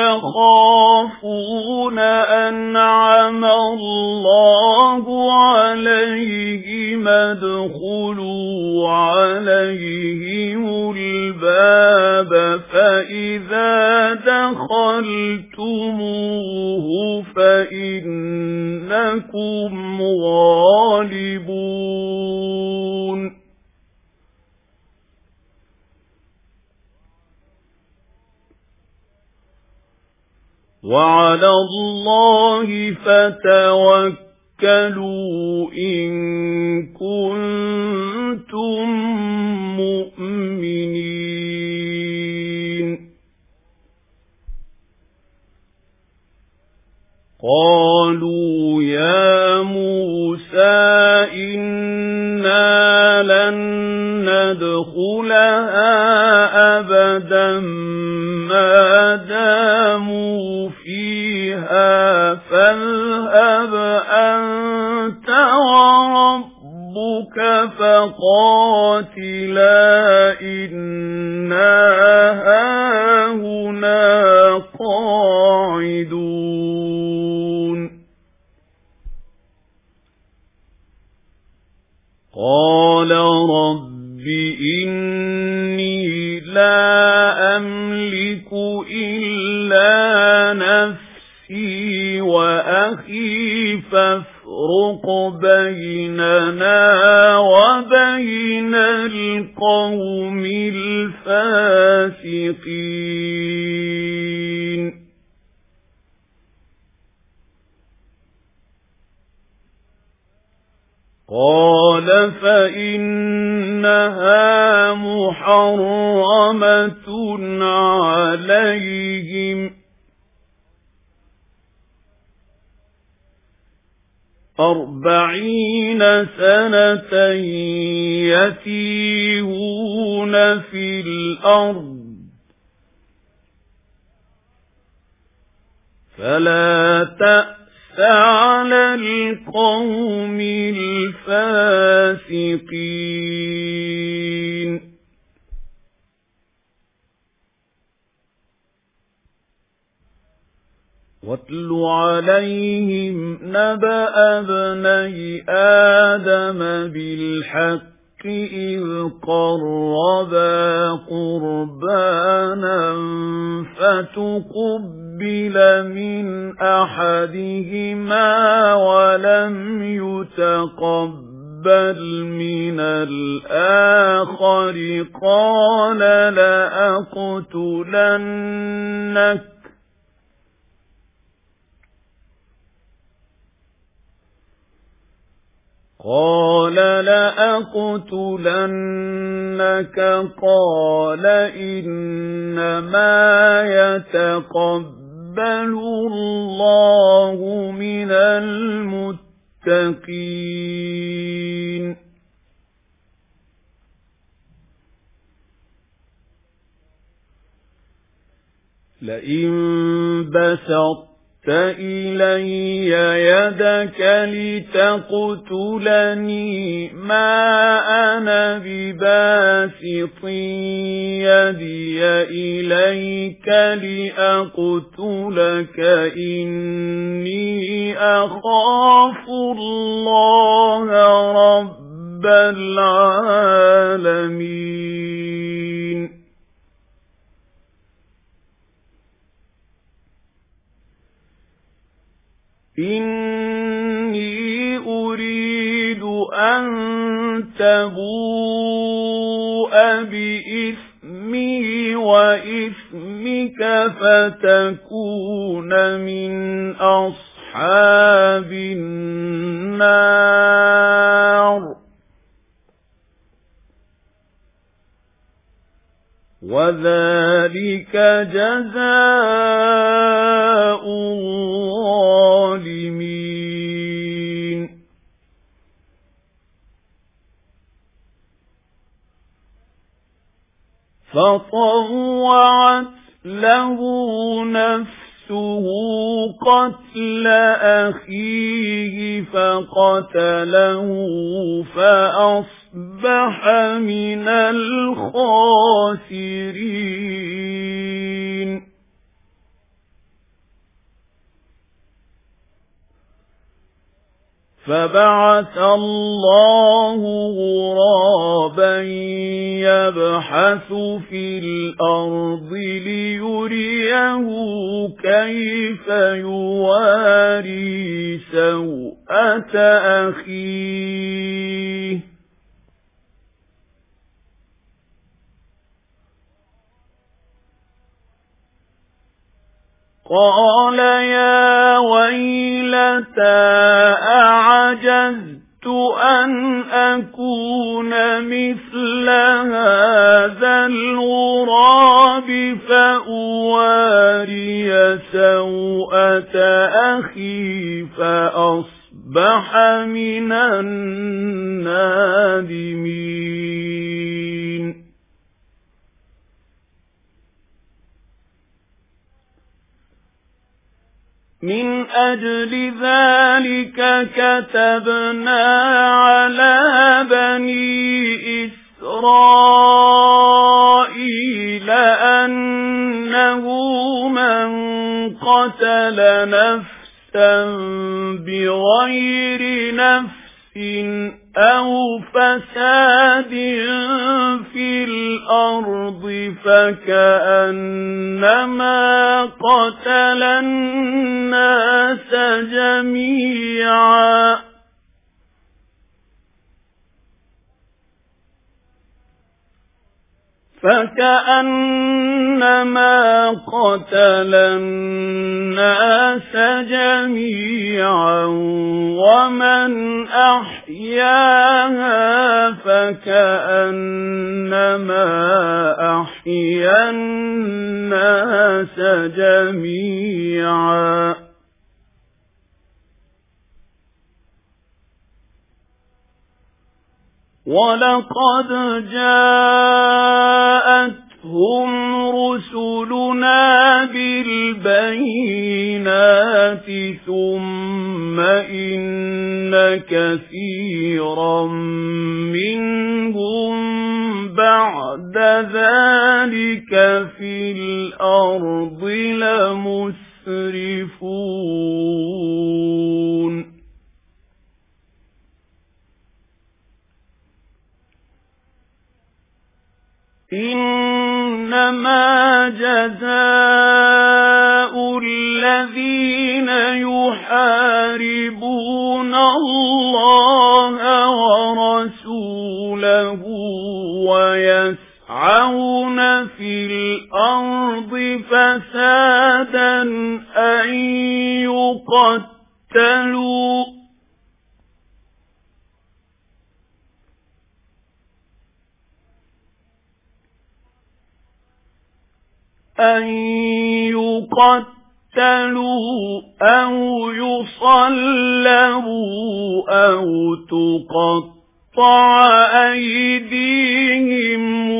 يخافون أنعم الله عليهم ادخلوا عليهم الباب فإذا دخلتموه فإنكم غالبون وعلى الله فتوكلوا إن كنتم مؤمنين قالوا يا موسى إنا لن ندخلها أبدا ما داموا فيها فاذهب أنت وربك فقاتلا إنا هاهنا قاعدون قال رب إني لا أملك إلا نفسي وأخي فافرق بيننا وبين القوم الفاسقين قال فإنها محرمة عليهم أربعين سنة يتيهون في الأرض فلا تأس على القوم الفاسقين واتل عليهم نبأ ابني آدم بالحق إذ قربا قربانا فتقبل من أحدهما ولم يتقبل من الآخر قال لأقتلنك قال لأقتلنك قال إنما يتقبل الله من المتقين لئن بسطت إلي يدك لتقتلني ما أنا بباسط يدي إليك لأقتلك إني أخاف الله رب العالمين إني أريد أن تبوء بإثمي وإثمك فتكون من أصحاب النار وذلك جزاء الظالمين فطوعت له نفسه قتل أخيه فقتله فأصبح من الخاسرين فبعث الله غرابا يبحث في الأرض ليريه كيف يواري سوءة أخيه قال يا ويلتى أعجزت أن أكون مثل هذا الغراب فأواري سوءة أخي فأصبح من النادمين من أجل ذلك كتبنا على بني إسرائيل أنه من قتل نفسا بغير نفس أو فساد في الأرض فكأنما قتل الناس جميعا فكأنما قتل الناس جميعا ومن أحياها فكأنما أحيا الناس جميعا ولقد جاءتهم رسلنا بالبينات ثم إن كثيرا منهم بعد ذلك في الأرض لمسرفون إنما جزاء الذين يحاربون الله ورسوله ويسعون في الأرض فسادا أن يقتلوا أن يقتلوا أو يصلبوا أو تقطع أيديهم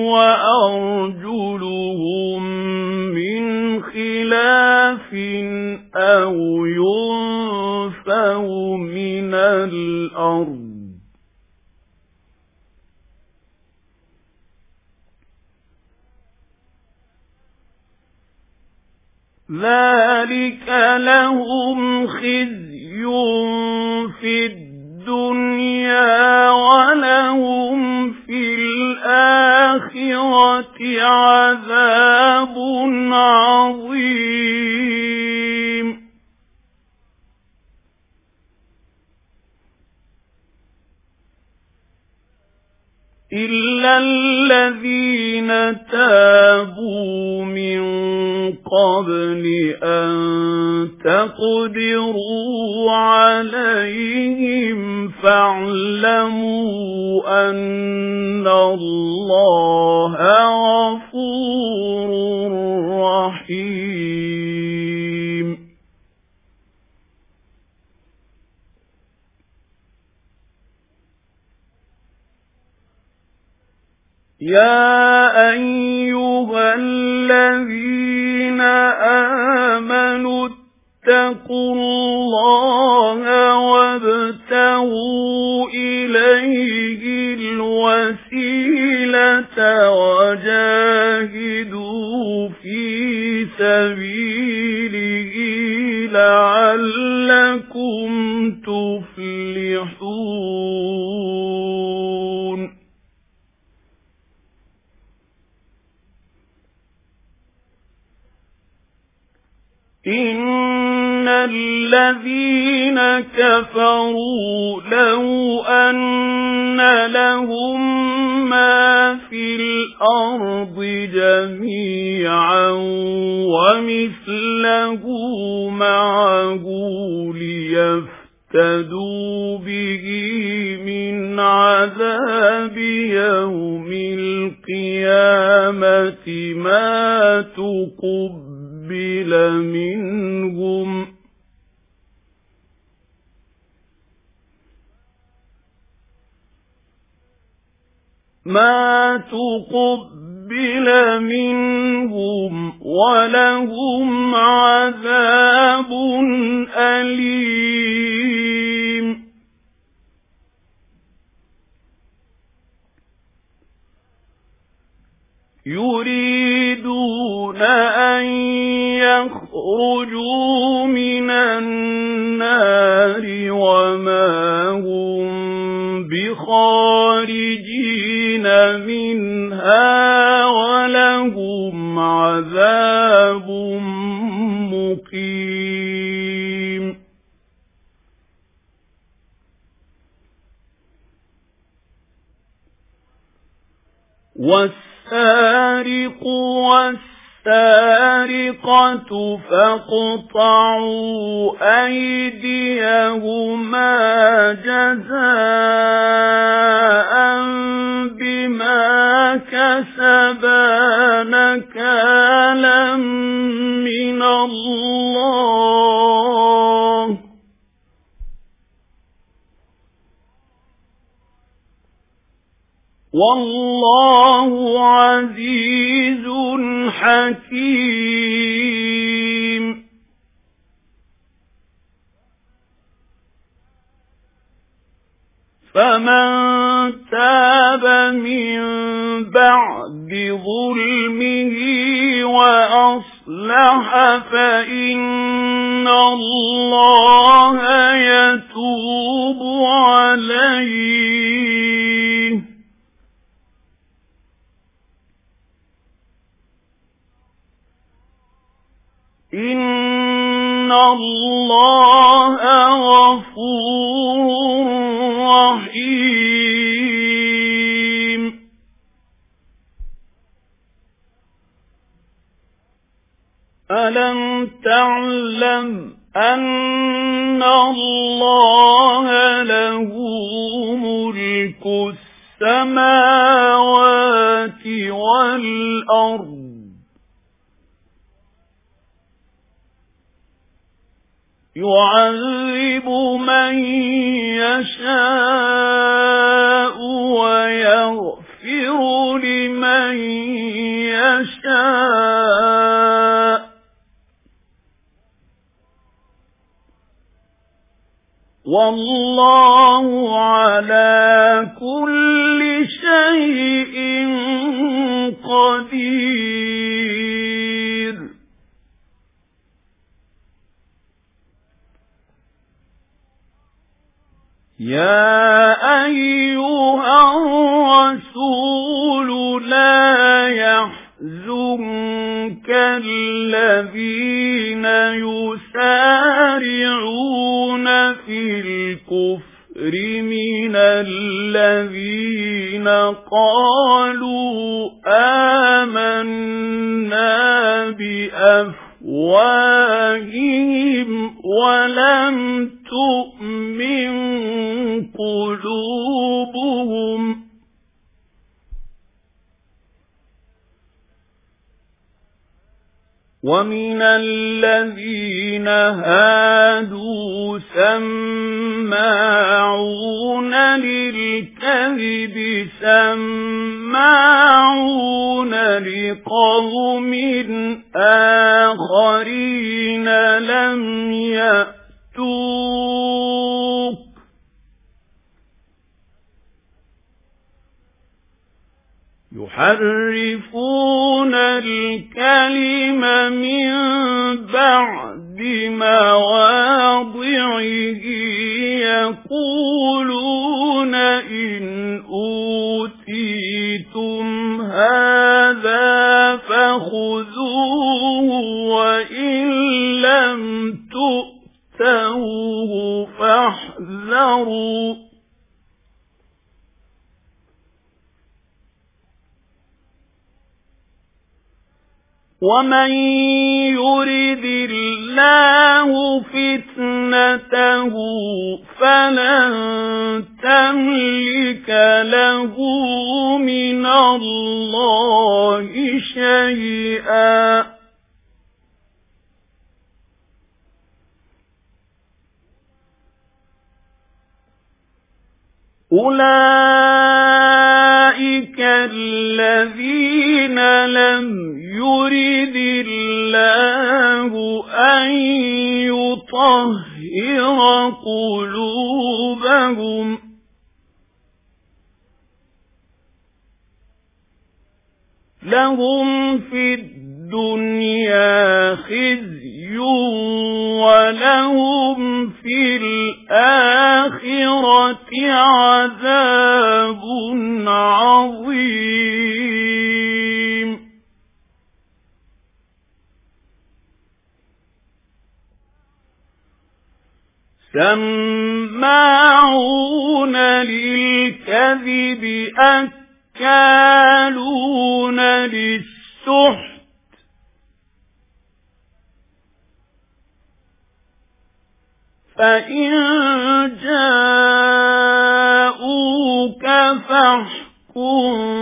وأرجلهم من خلاف أو ينفوا من الأرض ذلك لهم خزي في الدنيا ولهم في الآخرة عذاب عظيم إلا الذين تابوا من قبل أن تقدروا عليهم فاعلموا أن الله غفور رحيم يا أيها الذين آمنوا اتقوا الله وابتغوا إليه الوسيلة وجاهدوا في سبيله لعلكم تفلحون إن الذين كفروا لو أن لهم ما في الأرض جميعا ومثله معه ليفتدوا به من عذاب يوم القيامة ما تقبل منهم ما تقبل منهم ولهم عذاب أليم يريدون أن يخرجوا من النار وما هم بخارجين منها ولهم عذاب مقيم والسارق والسارقة فاقطعوا أيديهما جزاء بما كسبا نكالا من الله والله عزيز حكيم فمن تاب من بعد ظلمه وأصلح فإن الله يتوب عليه إن إِنَّ اللَّهَ غَفُورٌ رَّحِيمٌ أَلَمْ تَعْلَمْ أَنَّ اللَّهَ لَهُ مُلْكُ السَّمَاوَاتِ وَالْأَرْضِ يُعَذِّبُ مَن يَشَاءُ وَيَغْفِرُ لِمَن يَشَاءُ وَاللَّهُ عَلَى كُلِّ شَيْءٍ قَدِيرٌ يَا أَيُّهَا الرَّسُولُ لَا يَحْزُنكَ الَّذِينَ يُسَارِعُونَ فِي الْكُفْرِ مِنَ الَّذِينَ قَالُوا آمَنَّا بِأَفْوَاهِهِمْ وَلَمْ تُؤْمِنْ قُلُوبُهُمْ وَمِنَ الَّذِينَ هَادُوا سَمَّاعُونَ لِلْكَذِبِ سَمَّاعُونَ لِقَوْمٍ آخَرِينَ لَمْ يَأْتُوكَ يُحَرِّفُونَ الْكَلِمَ مِنْ بَعْدِ مَوَاضِعِهِ يَقُولُونَ إِنْ أُوتِيتُمْ هَذَا فَخُذُوهُ وَإِنْ لَمْ تُؤْتَوْهُ فَاحْذَرُوا وَمَن يُرِدِ اللَّهُ فِتْنَتَهُ فَلَن تَمْلِكَ لَهُ مِنَ اللَّهِ شَيْئًا أُولَئِكَ الَّذِينَ لَمْ يُرِدِ اللَّهُ أَن يُطَهِّرَ قُلُوبَهُمْ لَهُمْ فِي الدُّنْيَا خِزْيٌ وَلَهُمْ فِي الْآخِرَةِ عَذَابٌ عَظِيمٌ سَمَّاعُونَ لِلْكَذِبِ أَكَّالُونَ لِلسُّحْتِ فَإِن جَاءُوكَ فَاحْكُم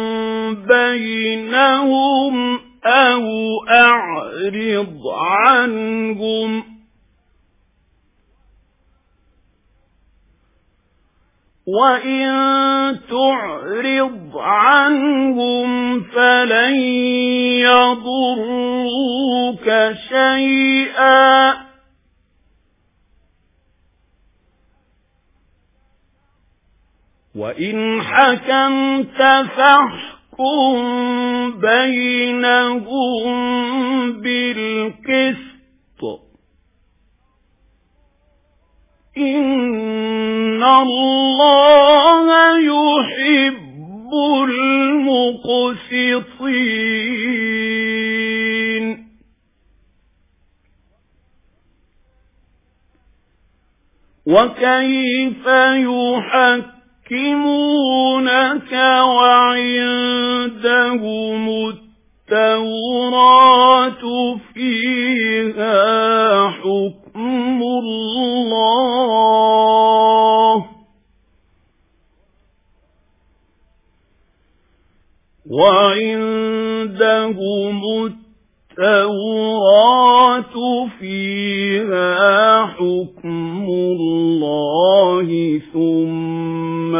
بَيْنَهُمْ أَوْ أَعْرِضْ عَنْهُمْ وَإِن تُعْرِضْ عَنْهُمْ فَلَن يَضُرُّوكَ شَيْئًا وَإِنْ حَكَمْتَ فَاحْكُم بَيْنَهُم بِالْقِسْطِ إِنَّ اللَّهَ يُحِبُّ الْمُقْسِطِينَ. وكيف يحكمونك وعندهم التوراة فيها حكم الله وعندهم التوراة فيها حكم الله ثم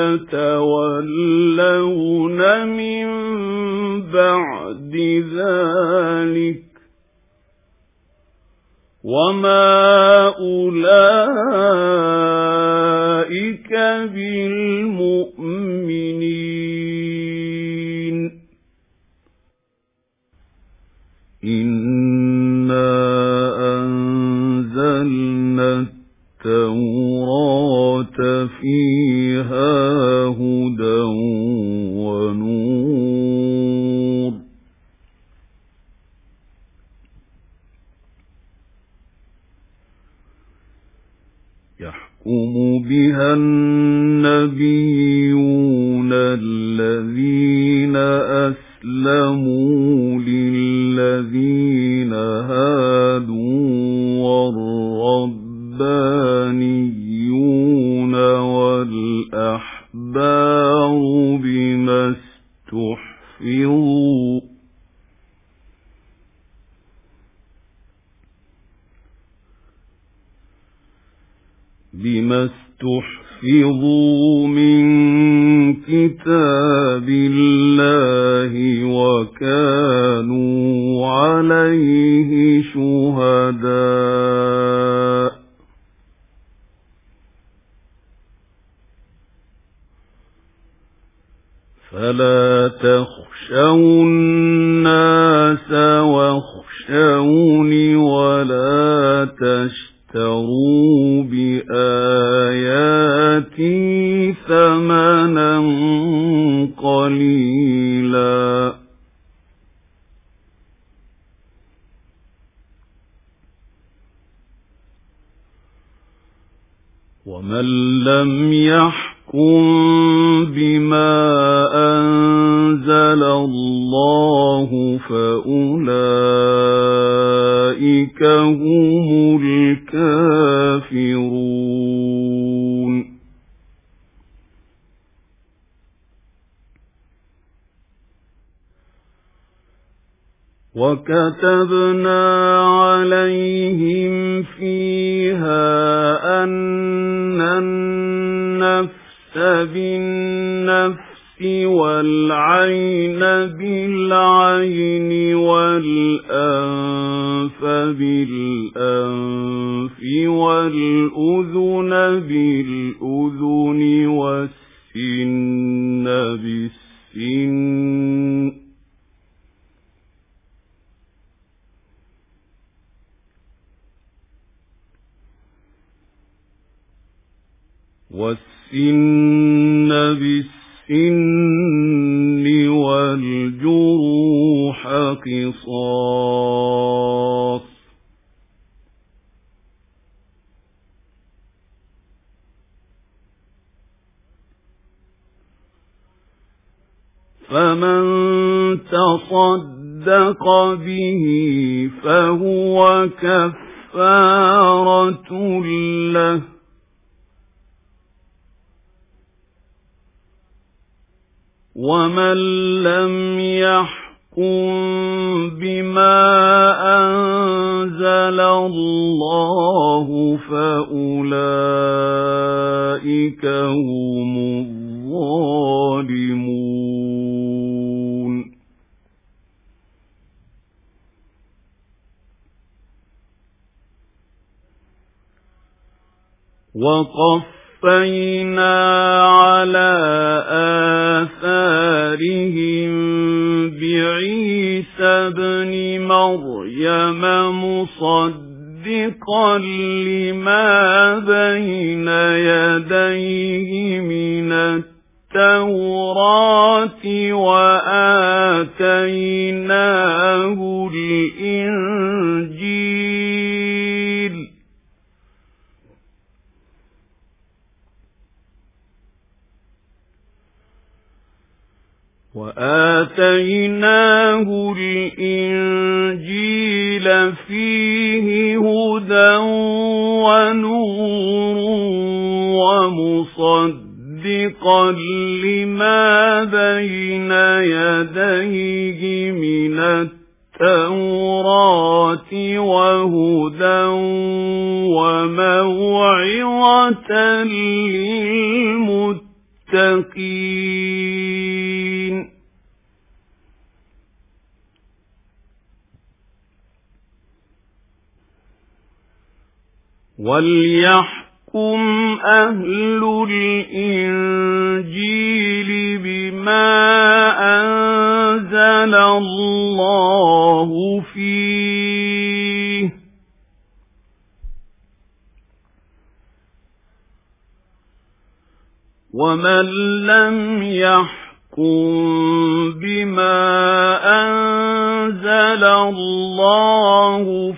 يتولون من بعد ذلك وما أولئك بالمؤمنين إنا أنزلنا التوراة فيها هدى ونور يحكم بها النبيون الذين أسلموا للذين هادوا والربانيون والأحبار بما استحفظوا بما استحفظوا من كتاب الله وكانوا عليه شهداء فلا تخشوا الناس واخشوني ولا تشتروا بآياتي ثمنا قليلا ومن لم يحكم بما أنزل الله فأولئك هم الكافرون وكتبنا عليهم فيها أن النفس بالنفس والعين بالعين والأنف بالأنف والأذن بالأذن والسن بالسن والسن بالسن والجروح قصاص فمن تصدق به فهو كفارة له ومن لم يحكم بما أنزل الله فأولئك هم الظالمون وقفينا على آثارهم بعيسى ابن مريم مصدقا لما بين يديه من التوراة وآتيناه الإنجيل. الإنجيل. وآتيناه الإنجيل فيه هدى ونور ومصدقا لما بين يديه من التوراة وهدى وموعظة للمتقين وليحكم أهل الإنجيل بما أنزل الله فيه ومن لم يحكم بما أنزل الله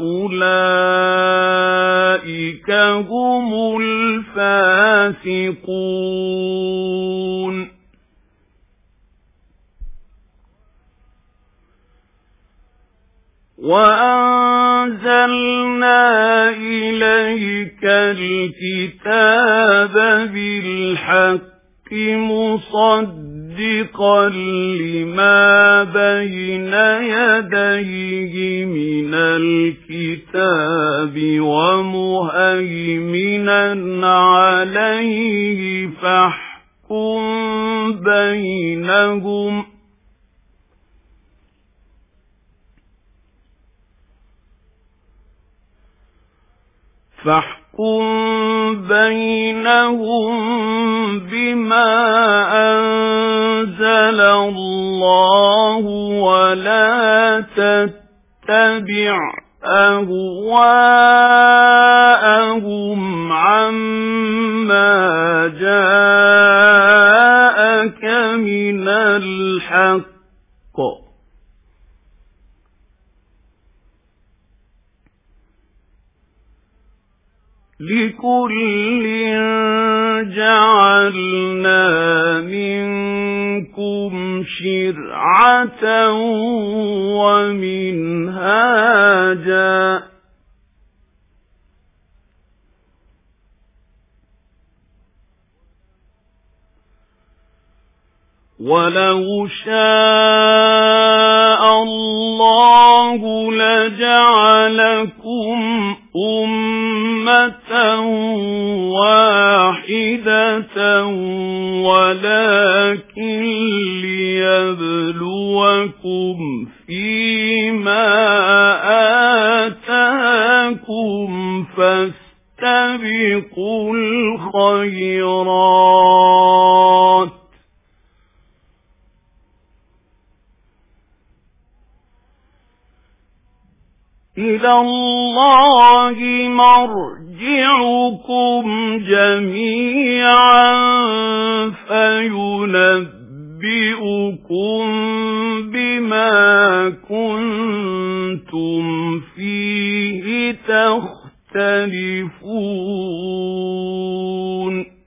فأولئك هم الفاسقون وأنزلنا إليك الكتاب بالحق مصدقا لما بين يديه من الكتاب ومهيمنا عليه فاحكم بينهم فاحكم بينهم بما أنزل الله ولا تتبع أهواءهم عما جاءك من الحق لكل جعلنا منكم شرعة ومنهاجا ولو شاء الله لجعلكم أمة واحدة ولكن ليبلوكم فيما آتاكم فاستبقوا الخيرات إلى الله مرجعكم جميعا فينبئكم بما كنتم فيه تختلفون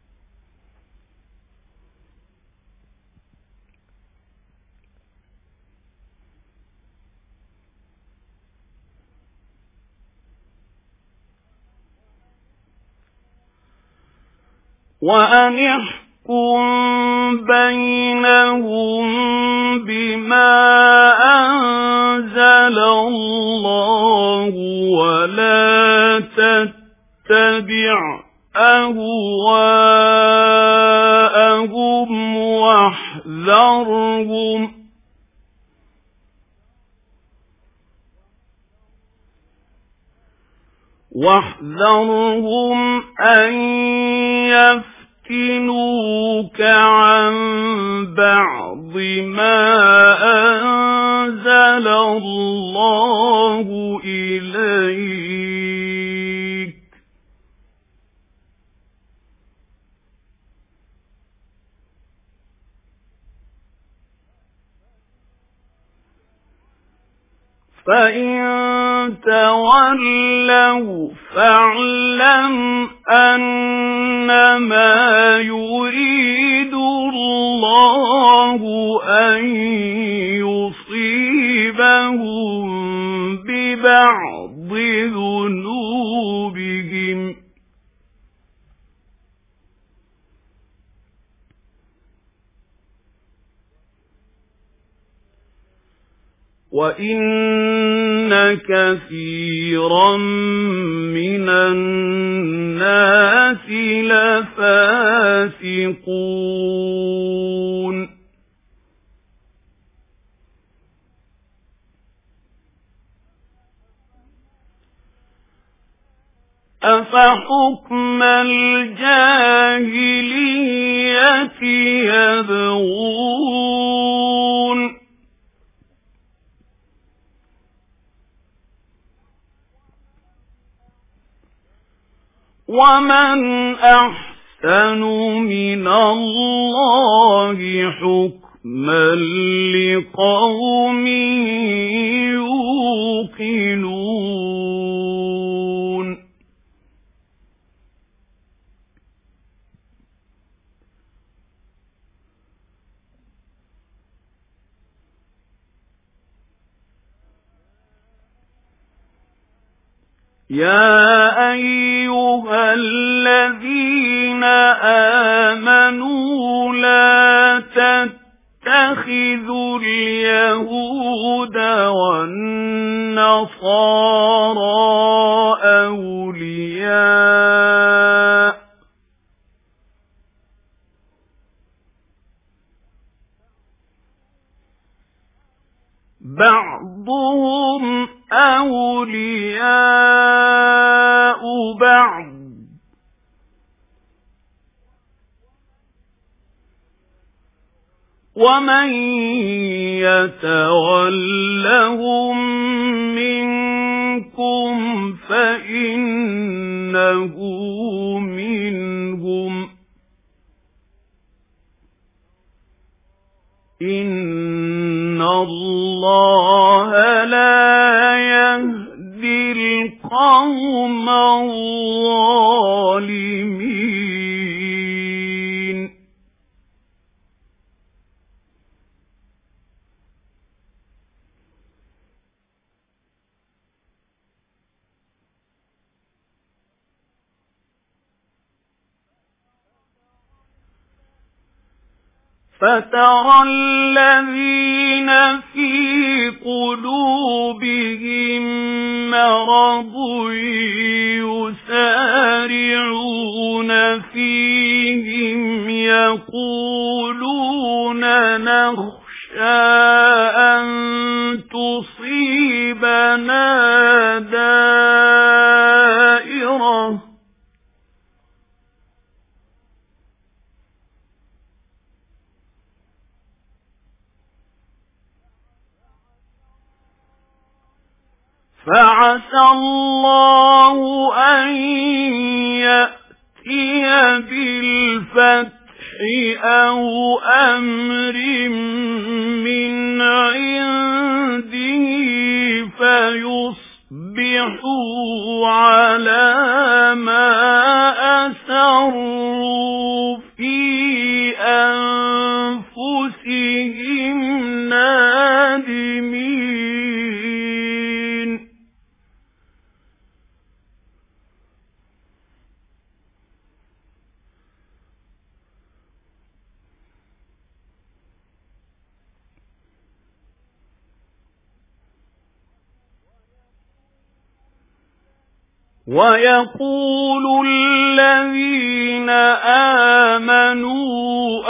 وأن يحكم بينهم بما أنزل الله ولا تتبع أهواءهم واحذرهم واحذرهم أن يفتنوك عن بعض ما أنزل الله إليك فإن تولوا فاعلم أنما يريد اللَّهُ أَن يُصِيبَهُم بِبَعْضِ ذُنُوبِهِمْ وَإِنَّ كَثِيرًا مِنَ النَّاسِ لَفَاسِقُونَ أَفَحُكْمَ الْجَاهِلِيَّةِ يَبْغُونَ وَمَنْ أَحْسَنُ مِنَ اللَّهِ حُكْمًا لِقَوْمٍ يُوقِنُونَ يَا أَيُّهَا الَّذِينَ آمَنُوا لَا تَتَّخِذُوا الْيَهُودَ وَالنَّصَارَىٰ أَوْلِيَاءَ بَعْضُهُمْ أَوْلِيَاءُ بَعْضٍ وَمَن يَتَوَلَّهُم مِّنكُمْ فَإِنَّهُ مِنْهُمْ ۗ إِنَّ اللَّهَ لَا يَهْدِي الْقَوْمَ الظَّالِمِينَ فَتَرَى الَّذِينَ فِي قُلُوبِهِم مَّرَضٌ يُسَارِعُونَ فِيهِمْ يَقُولُونَ نَخْشَىٰ أَن تُصِيبَنَا دَائِرَةٌ فَعَسَى اللَّهُ أَن يَأْتِيَ بِالْفَتْحِ أَوْ أَمْرٍ مِّنْ عِندِهِ فَيُصْبِحُوا عَلَىٰ مَا أَسَرُّوا فِي أَنفُسِهِمْ نَادِمِينَ وَيَقُولُ الَّذِينَ آمَنُوا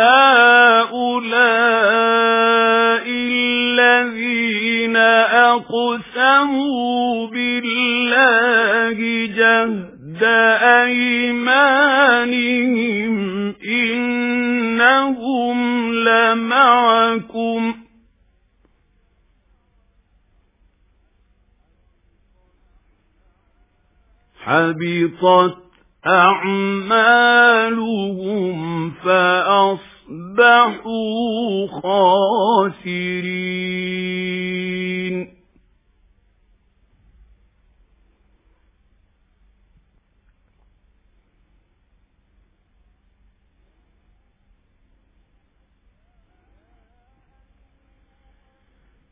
أَهَٰؤُلَاءِ الَّذِينَ أَقْسَمُوا بِاللَّهِ جَهْدَ أَيْمَانِهِمْ إِنَّهُمْ لَمَعَكُمْ حَبِطَتْ أَعْمَالُهُمْ فَأَصْبَحُوا خَاسِرِينَ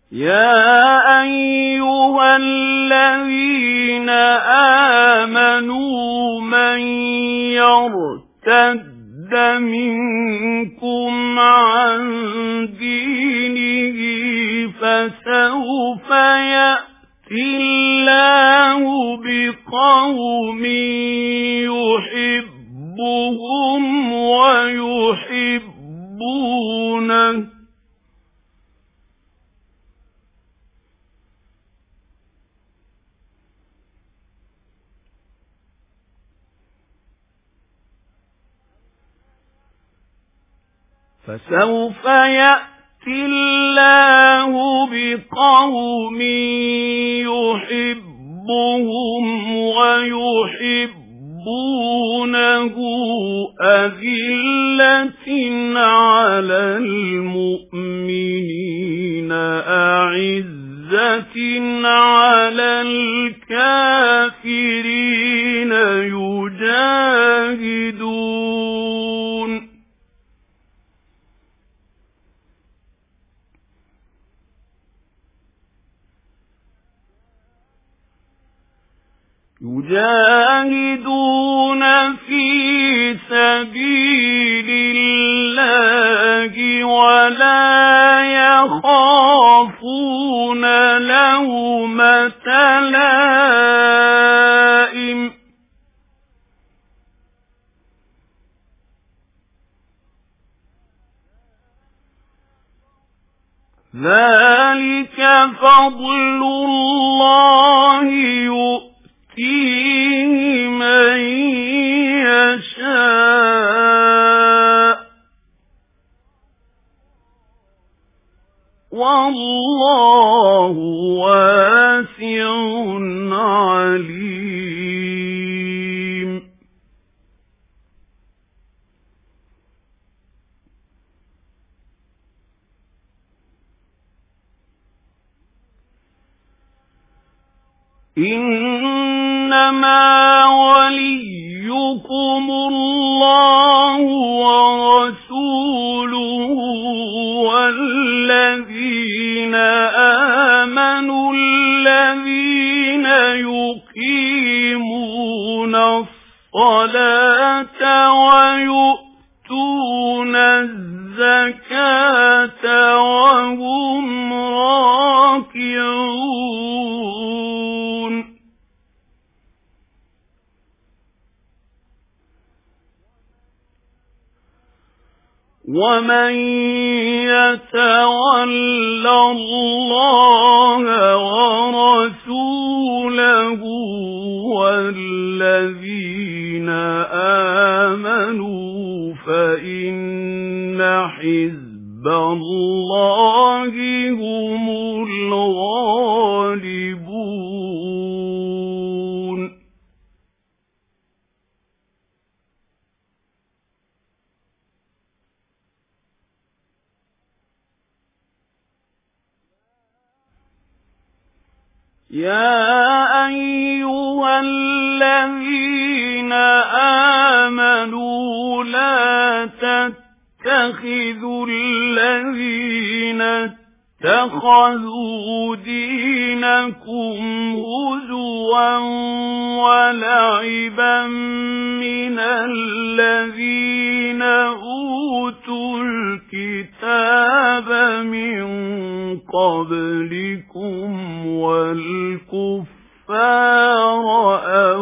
يا أيها الذين آمنوا من يرتد منكم عن دينه فسوف يأتي الله بقوم يحبهم ويحبونه فسوف يأتي الله بقوم يحبهم ويحبونه أذلة على المؤمنين أعزة على الكافرين يجاهدون يجاهدون في سبيل الله ولا يخافون لومة لائم ذلك فضل الله يؤتيه من يشاء والله واسع عليم إنما وليكم الله ورسوله والذين آمنوا الذين يقيمون الصلاة ويؤتون الزكاة وهم راكعون ومن يتول الله ورسوله والذين آمنوا فإن حزب الله هم الغالبون يا أيها الذين آمنوا لا تتخذوا الذين اتخذوا دينكم هزوا ولعبا من الذين أوتوا الكتاب من قبلكم والكفار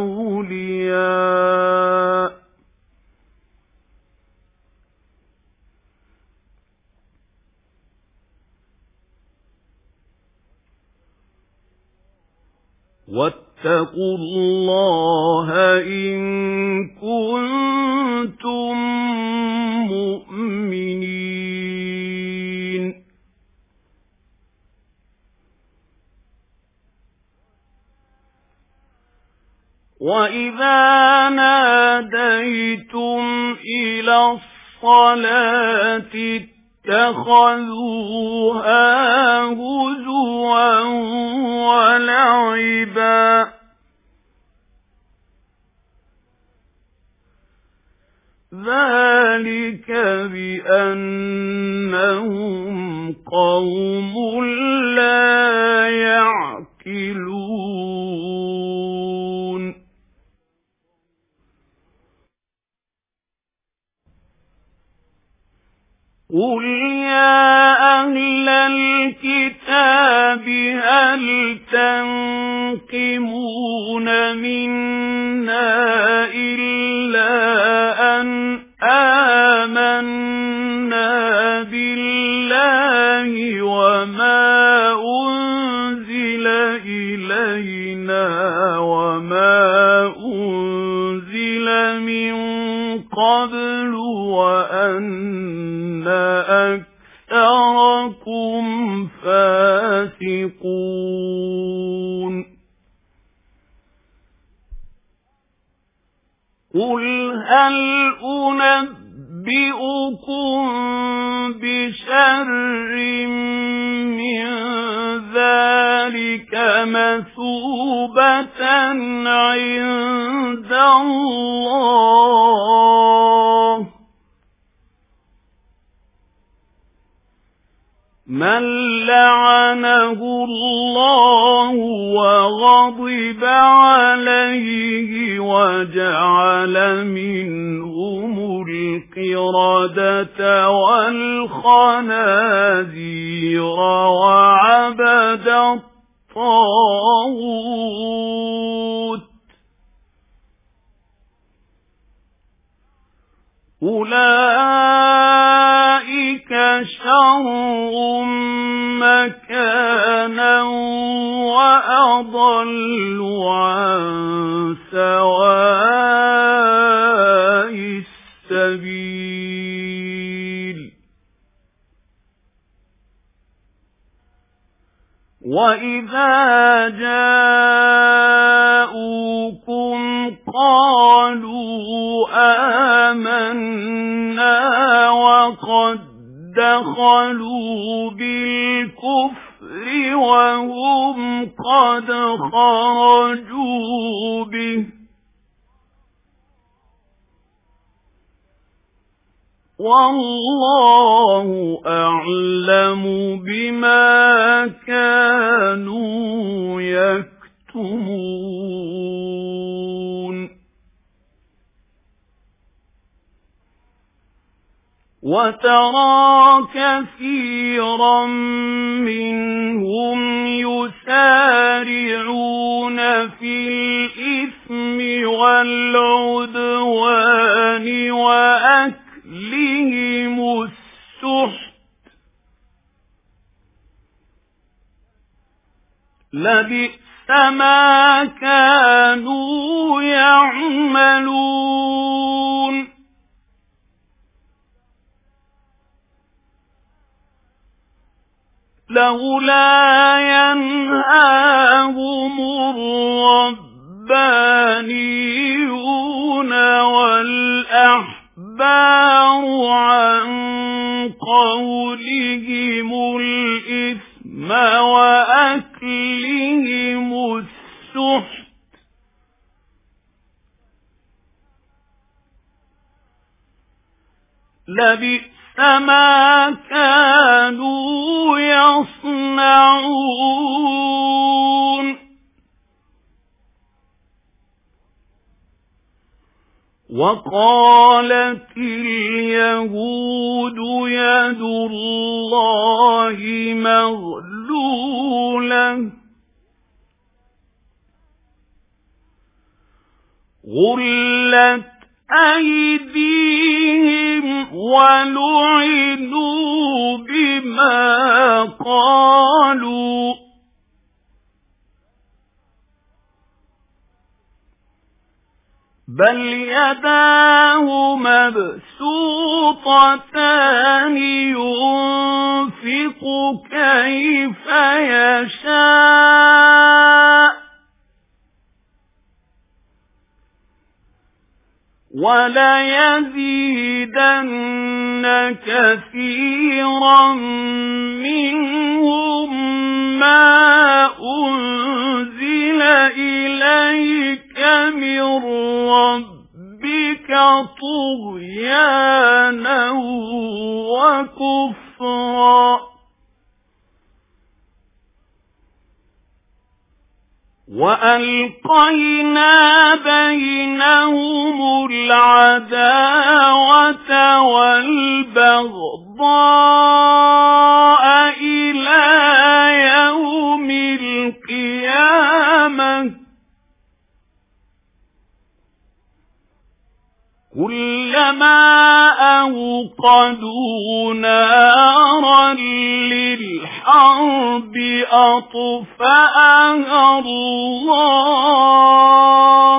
أولياء واتقوا الله إن كنتم مؤمنين وإذا ناديتم إلى الصلاة اتخذوها هزوا ولعبا ذلك بأنهم قوم لا يعقلون قُلْ يَا أَهْلَ الْكِتَابِ هَلْ تَنقِمُونَ مِنَّا إِلَّا أَنْ آمَنَّا بِاللَّهِ وَمَا أُنْزِلَ إِلَيْنَا وَمَا أُنْزِلَ مِنْ قَبْلُ وَأَنَّ أَكْثَرَكُمْ فَاسِقُونَ قُلْ هَلْ أُنَبِّئُكُم بِشَرٍّ مِّن ذَلِكَ مَثُوبَةً عِندَ اللَّهِ مَن لَّعَنَهُ اللَّهُ وَغَضِبَ عَلَيْهِ وَجَعَلَ مِنْهُمُ الْقِرَدَةَ وَالْخَنَازِيرَ وَعَبَدَ الطَّاغُوتَ أُولَئِكَ شَرٌّ مَكَانًا وَأَضَلُّ عَن سَوَاءِ السَّبِيلِ وَإِذَا جَاءُوكُمْ قَالُوا آمَنَّا وَقَدْ دَخَلُوا بِالْكُفْرِ وَهُمْ قَدْ خَرَجُوا بِهِ وَاللَّهُ أَعْلَمُ بِمَا كَانُوا يَكْتُمُونَ وَتَرَى كَثِيرًا مِّنْهُمْ يُسَارِعُونَ فِي الْإِثْمِ وَالْعُدْوَانِ وَأَكْلِهِمُ السُّحْتَ لَبِئْسَ مَا كَانُوا يَعْمَلُونَ لولا ينهاهم الربانيون والأحبار عن قولهم الإثم وأكلهم السحت لبئس ما كانوا يصنعون وقالت اليهود يد الله مغلولة غلت أيديهم ولعنوا بما قالوا بل يداه مبسوطتان ينفق كيف يشاء وَلَيَزِيدَنَّ كَثِيرًا مِّنْهُم مَّا أُنزِلَ إِلَيْكَ مِن رَّبِّكَ طُغْيَانًا وَكُفْرًا وَأَلْقَيْنَا بَيْنَهُمُ الْعَدَاوَةَ وَالْبَغْضَاءَ إِلَى يَوْمِ الْقِيَامَةِ كُلَّمَا أَوْقَدُوا نَارًا لِلْحَرْبِ أَطْفَأَهَا اللَّهُ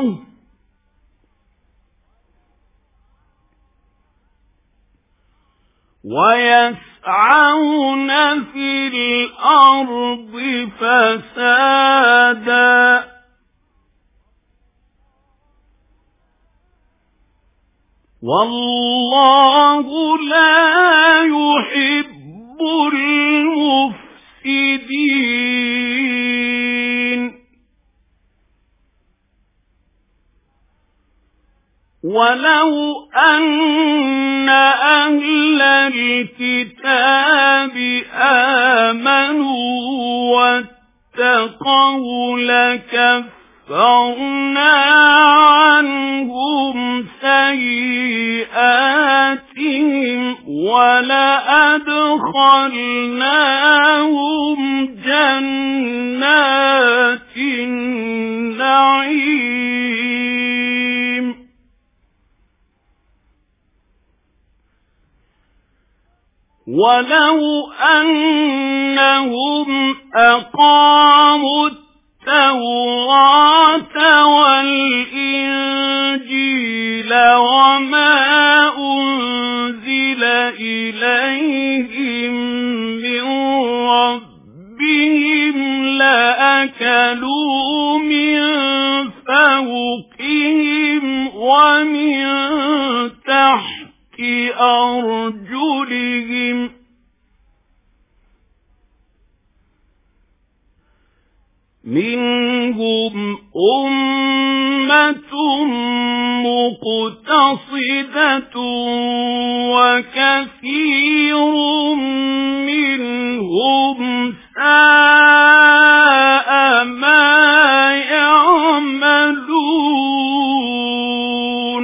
وَيَسْعَوْنَ فِي الْأَرْضِ فَسَادًا وَاللَّهُ لَا يُحِبُّ الْمُفْسِدِينَ وَلَوْ أَنَّ أَهْلَ الْكِتَابِ آمَنُوا وَاتَّقَوْا لَكَفَّرْنَا عَنْهُمْ سَيِّئَاتِهِمْ وَلَأَدْخَلْنَاهُمْ جَنَّاتِ النَّعِيمِ وَلَوْ أَنَّهُمْ أَقَامُوا التَّوْرَاةَ وَالْإِنْجِيلَ وَمَا أُنْزِلَ إِلَيْهِمْ مِنْ رَبِّهِمْ لَأَكَلُوا مِنْ فَوْقِهِمْ وَمِنْ تَحْتِ أَرْجُلِهِمْ مِنْهُمْ أُمَّةٌ مُقْتَصِدَةٌ وَكَثِيرٌ مِنْهُمْ سَاءَ مَا يَعْمَلُونَ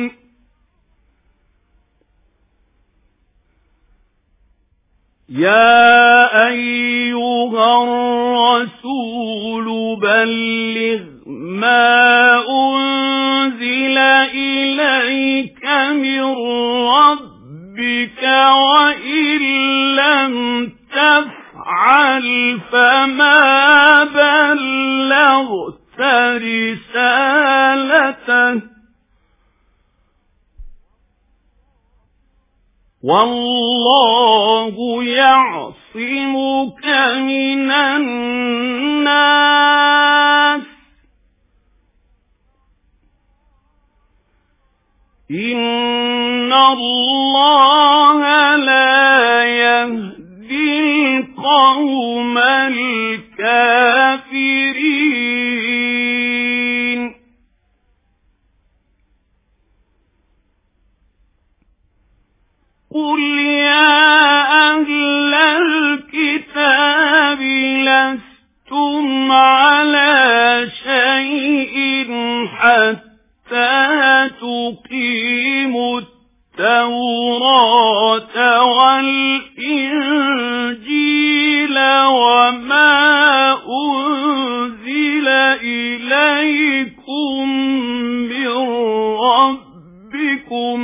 يَا أَيُّهَا الرَّسُولُ بَلِّغْ مَا أُنْزِلَ إِلَيْكَ مِنْ رَبِّكَ وَإِنْ لَمْ تَفْعَلْ فَمَا بَلَّغْتَ رِسَالَتَهُ وَاللَّهُ يَعْصِمُكَ مِنَ النَّاسِ إِنَّ اللَّهَ لَا يَهْدِي الْقَوْمَ الْكَافِرِينَ قُلْ يَا أَهْلَ الْكِتَابِ لَسْتُمْ عَلَى شَيْءٍ حَتَّى تُقِيمُوا التَّوْرَاةَ وَالْإِنْجِيلَ وَمَا أُنْزِلَ إِلَيْكُمْ مِنْ رَبِّكُمْ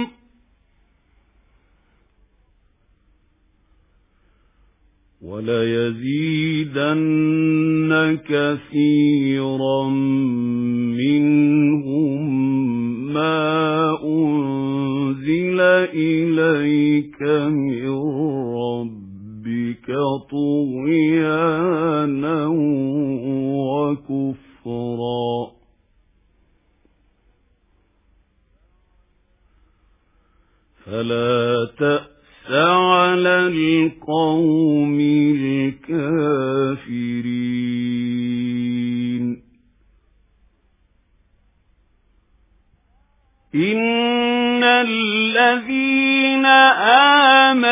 وَلَيَزِيدَنَّ كَثِيرًا مِنْهُمْ مَا أُنْزِلَ إِلَيْكَ مِنْ رَبِّكَ طُغْيَانًا وَكُفْرًا فَلَا تَأْسَ عَلَى الْقَوْمِ الْكَافِرِينَ إِنَّ الَّذِينَ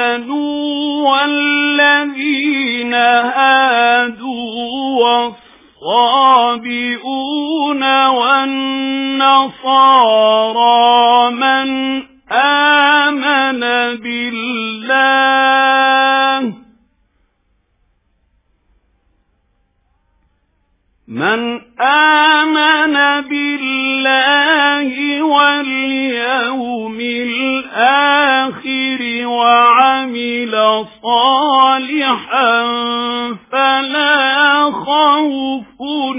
آمَنُوا وَالَّذِينَ هَادُوا والصابئون والنصارى من آمن بالله من آمن بالله واليوم الآخر وعمل صالحا فلا خوف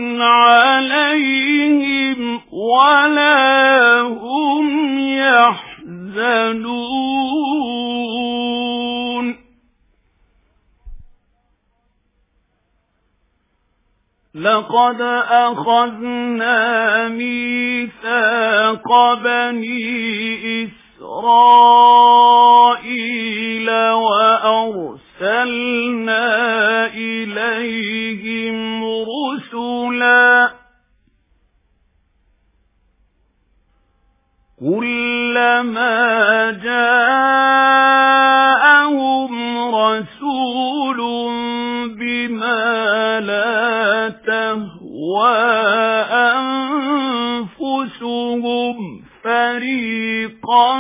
عليهم ولا هم يحزنون لقد أخذنا ميثاق بني إسرائيل وأرسلنا إليهم رسلا كلما جاءهم رسول بما لا تهوى أنفسهم فريقا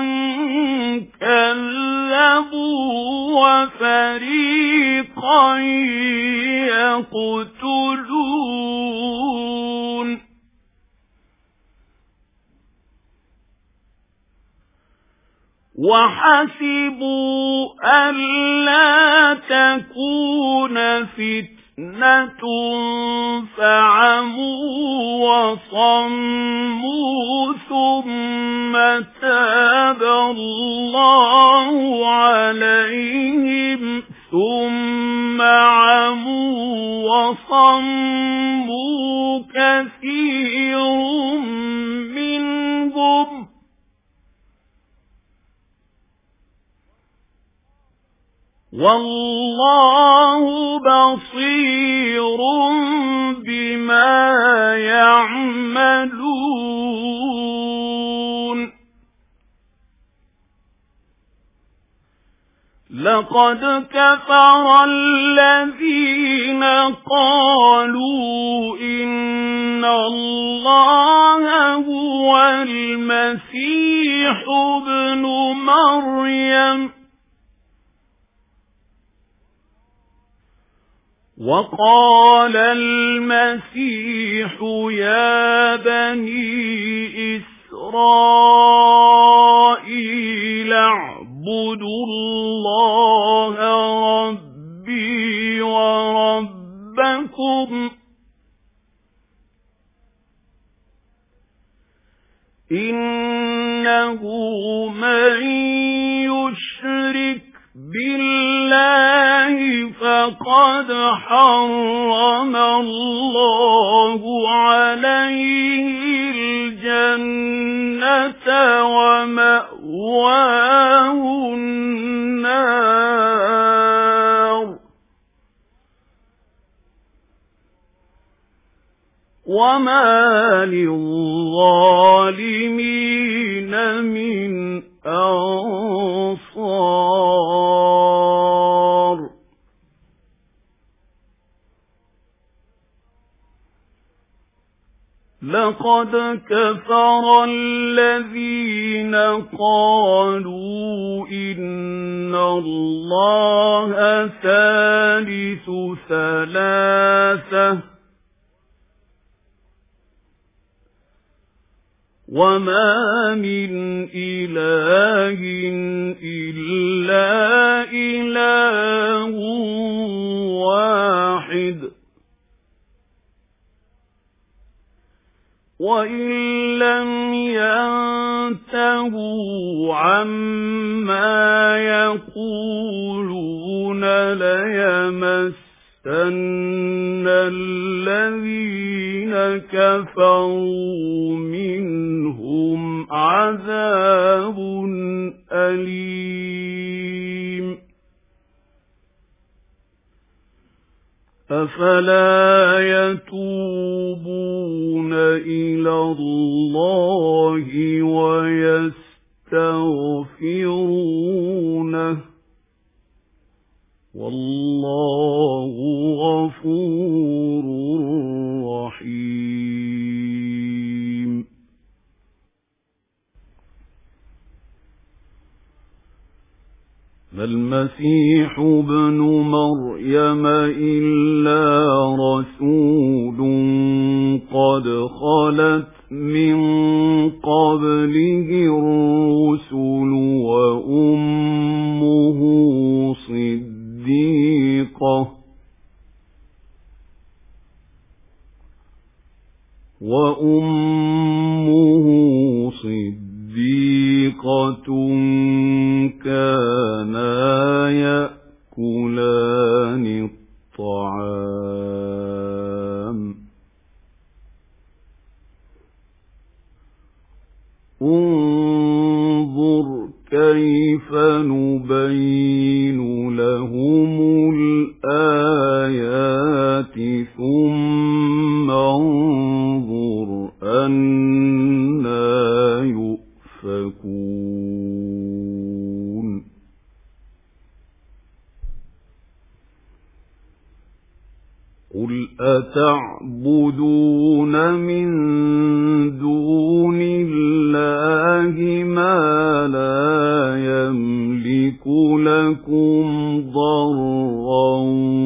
كذبوا وفريقا يقتلون وحسبوا ألا تكون فتنة فعموا وصموا ثم تاب الله عليهم ثم عموا وصموا كثير منهم والله بصير بما يعملون لقد كفر الذين قالوا إن الله هو المسيح ابن مريم وقال المسيح يا بني إسرائيل اعبدوا الله ربي وربكم إنه من يشرك بالله فقد حرم الله عليه الجنة ومأواه النار وما للظالمين من أنصار لقد كفر الذين قالوا إن الله ثالث ثلاثة وما من إله إلا إله واحد وإن لم ينتهوا عما يقولون ليمسن الذين كفروا منهم عذاب أليم أفلا يتوبون إلى الله ويستغفرونه والله غفور الرحيم ما المسيح ابن مريم إلا رسول قد خلت من قبله الرسل وأمه صديقة وأمه صديقة كانا يأكلان الطعام انظر كيف نبين لهم الآيات ثم انظر أنى يؤفكون قل أتعبدون من دون الله ما لا يملك لكم ضرا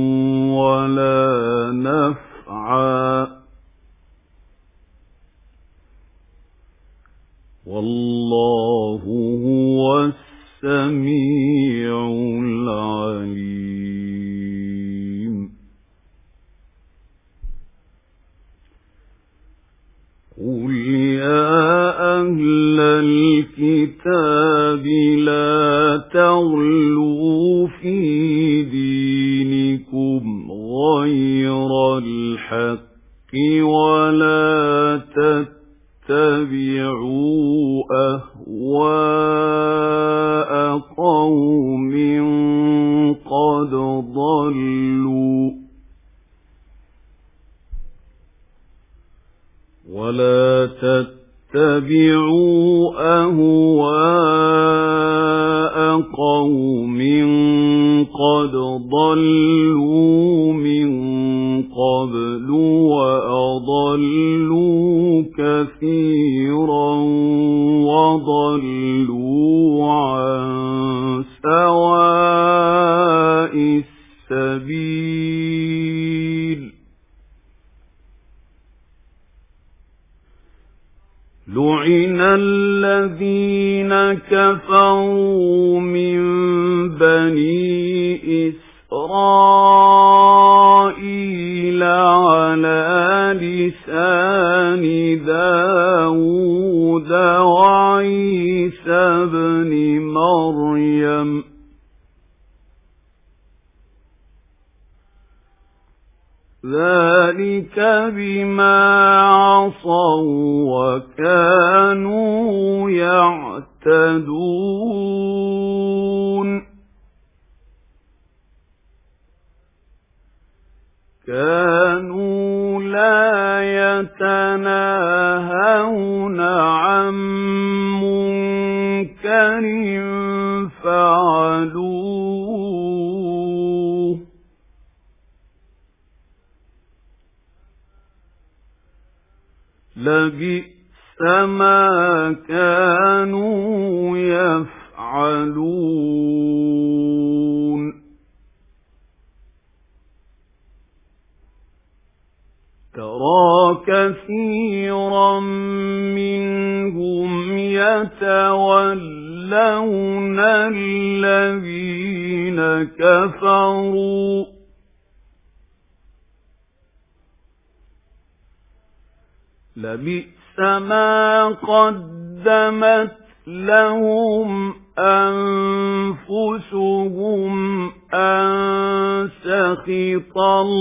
ولا نفعا والله هو السميع العليم قل يا أهل الكتاب لا تغلوا في دينكم غير الحق ولا تتبعوا أهواء قوم قد ضلوا ولا تتبعوا أهواء قوم قد ضلوا من قبل وأضلوا كثيرا وضلوا عن سواء السبيل لعن الذين كفروا من بني إسرائيل على لسان داود وعيسى بن مريم ذلك بما عصوا وكانوا يعتدون كانوا لا يتناهون عن منكر فعلوه لبئس ما كانوا يفعلون ترى كثيرا منهم يتولون الذين كفروا لبئس ما قدمت لهم أنفسهم أن سخط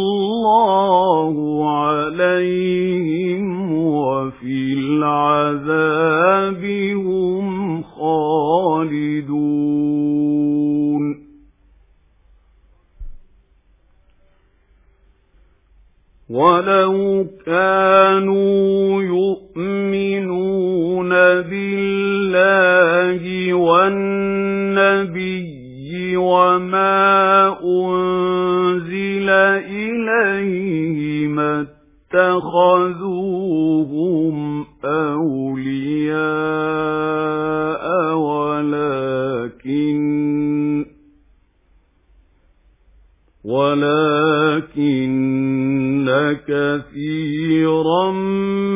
الله عليهم وفي العذاب هم خالدون ولو كانوا يؤمنون بالله والنبي وما أنزل إليه ما اتخذوهم اتَّخَذُوهُمْ أَوْلِيَاءَ وَلَكِنَّ وَلَكِنَّ كَثِيرًا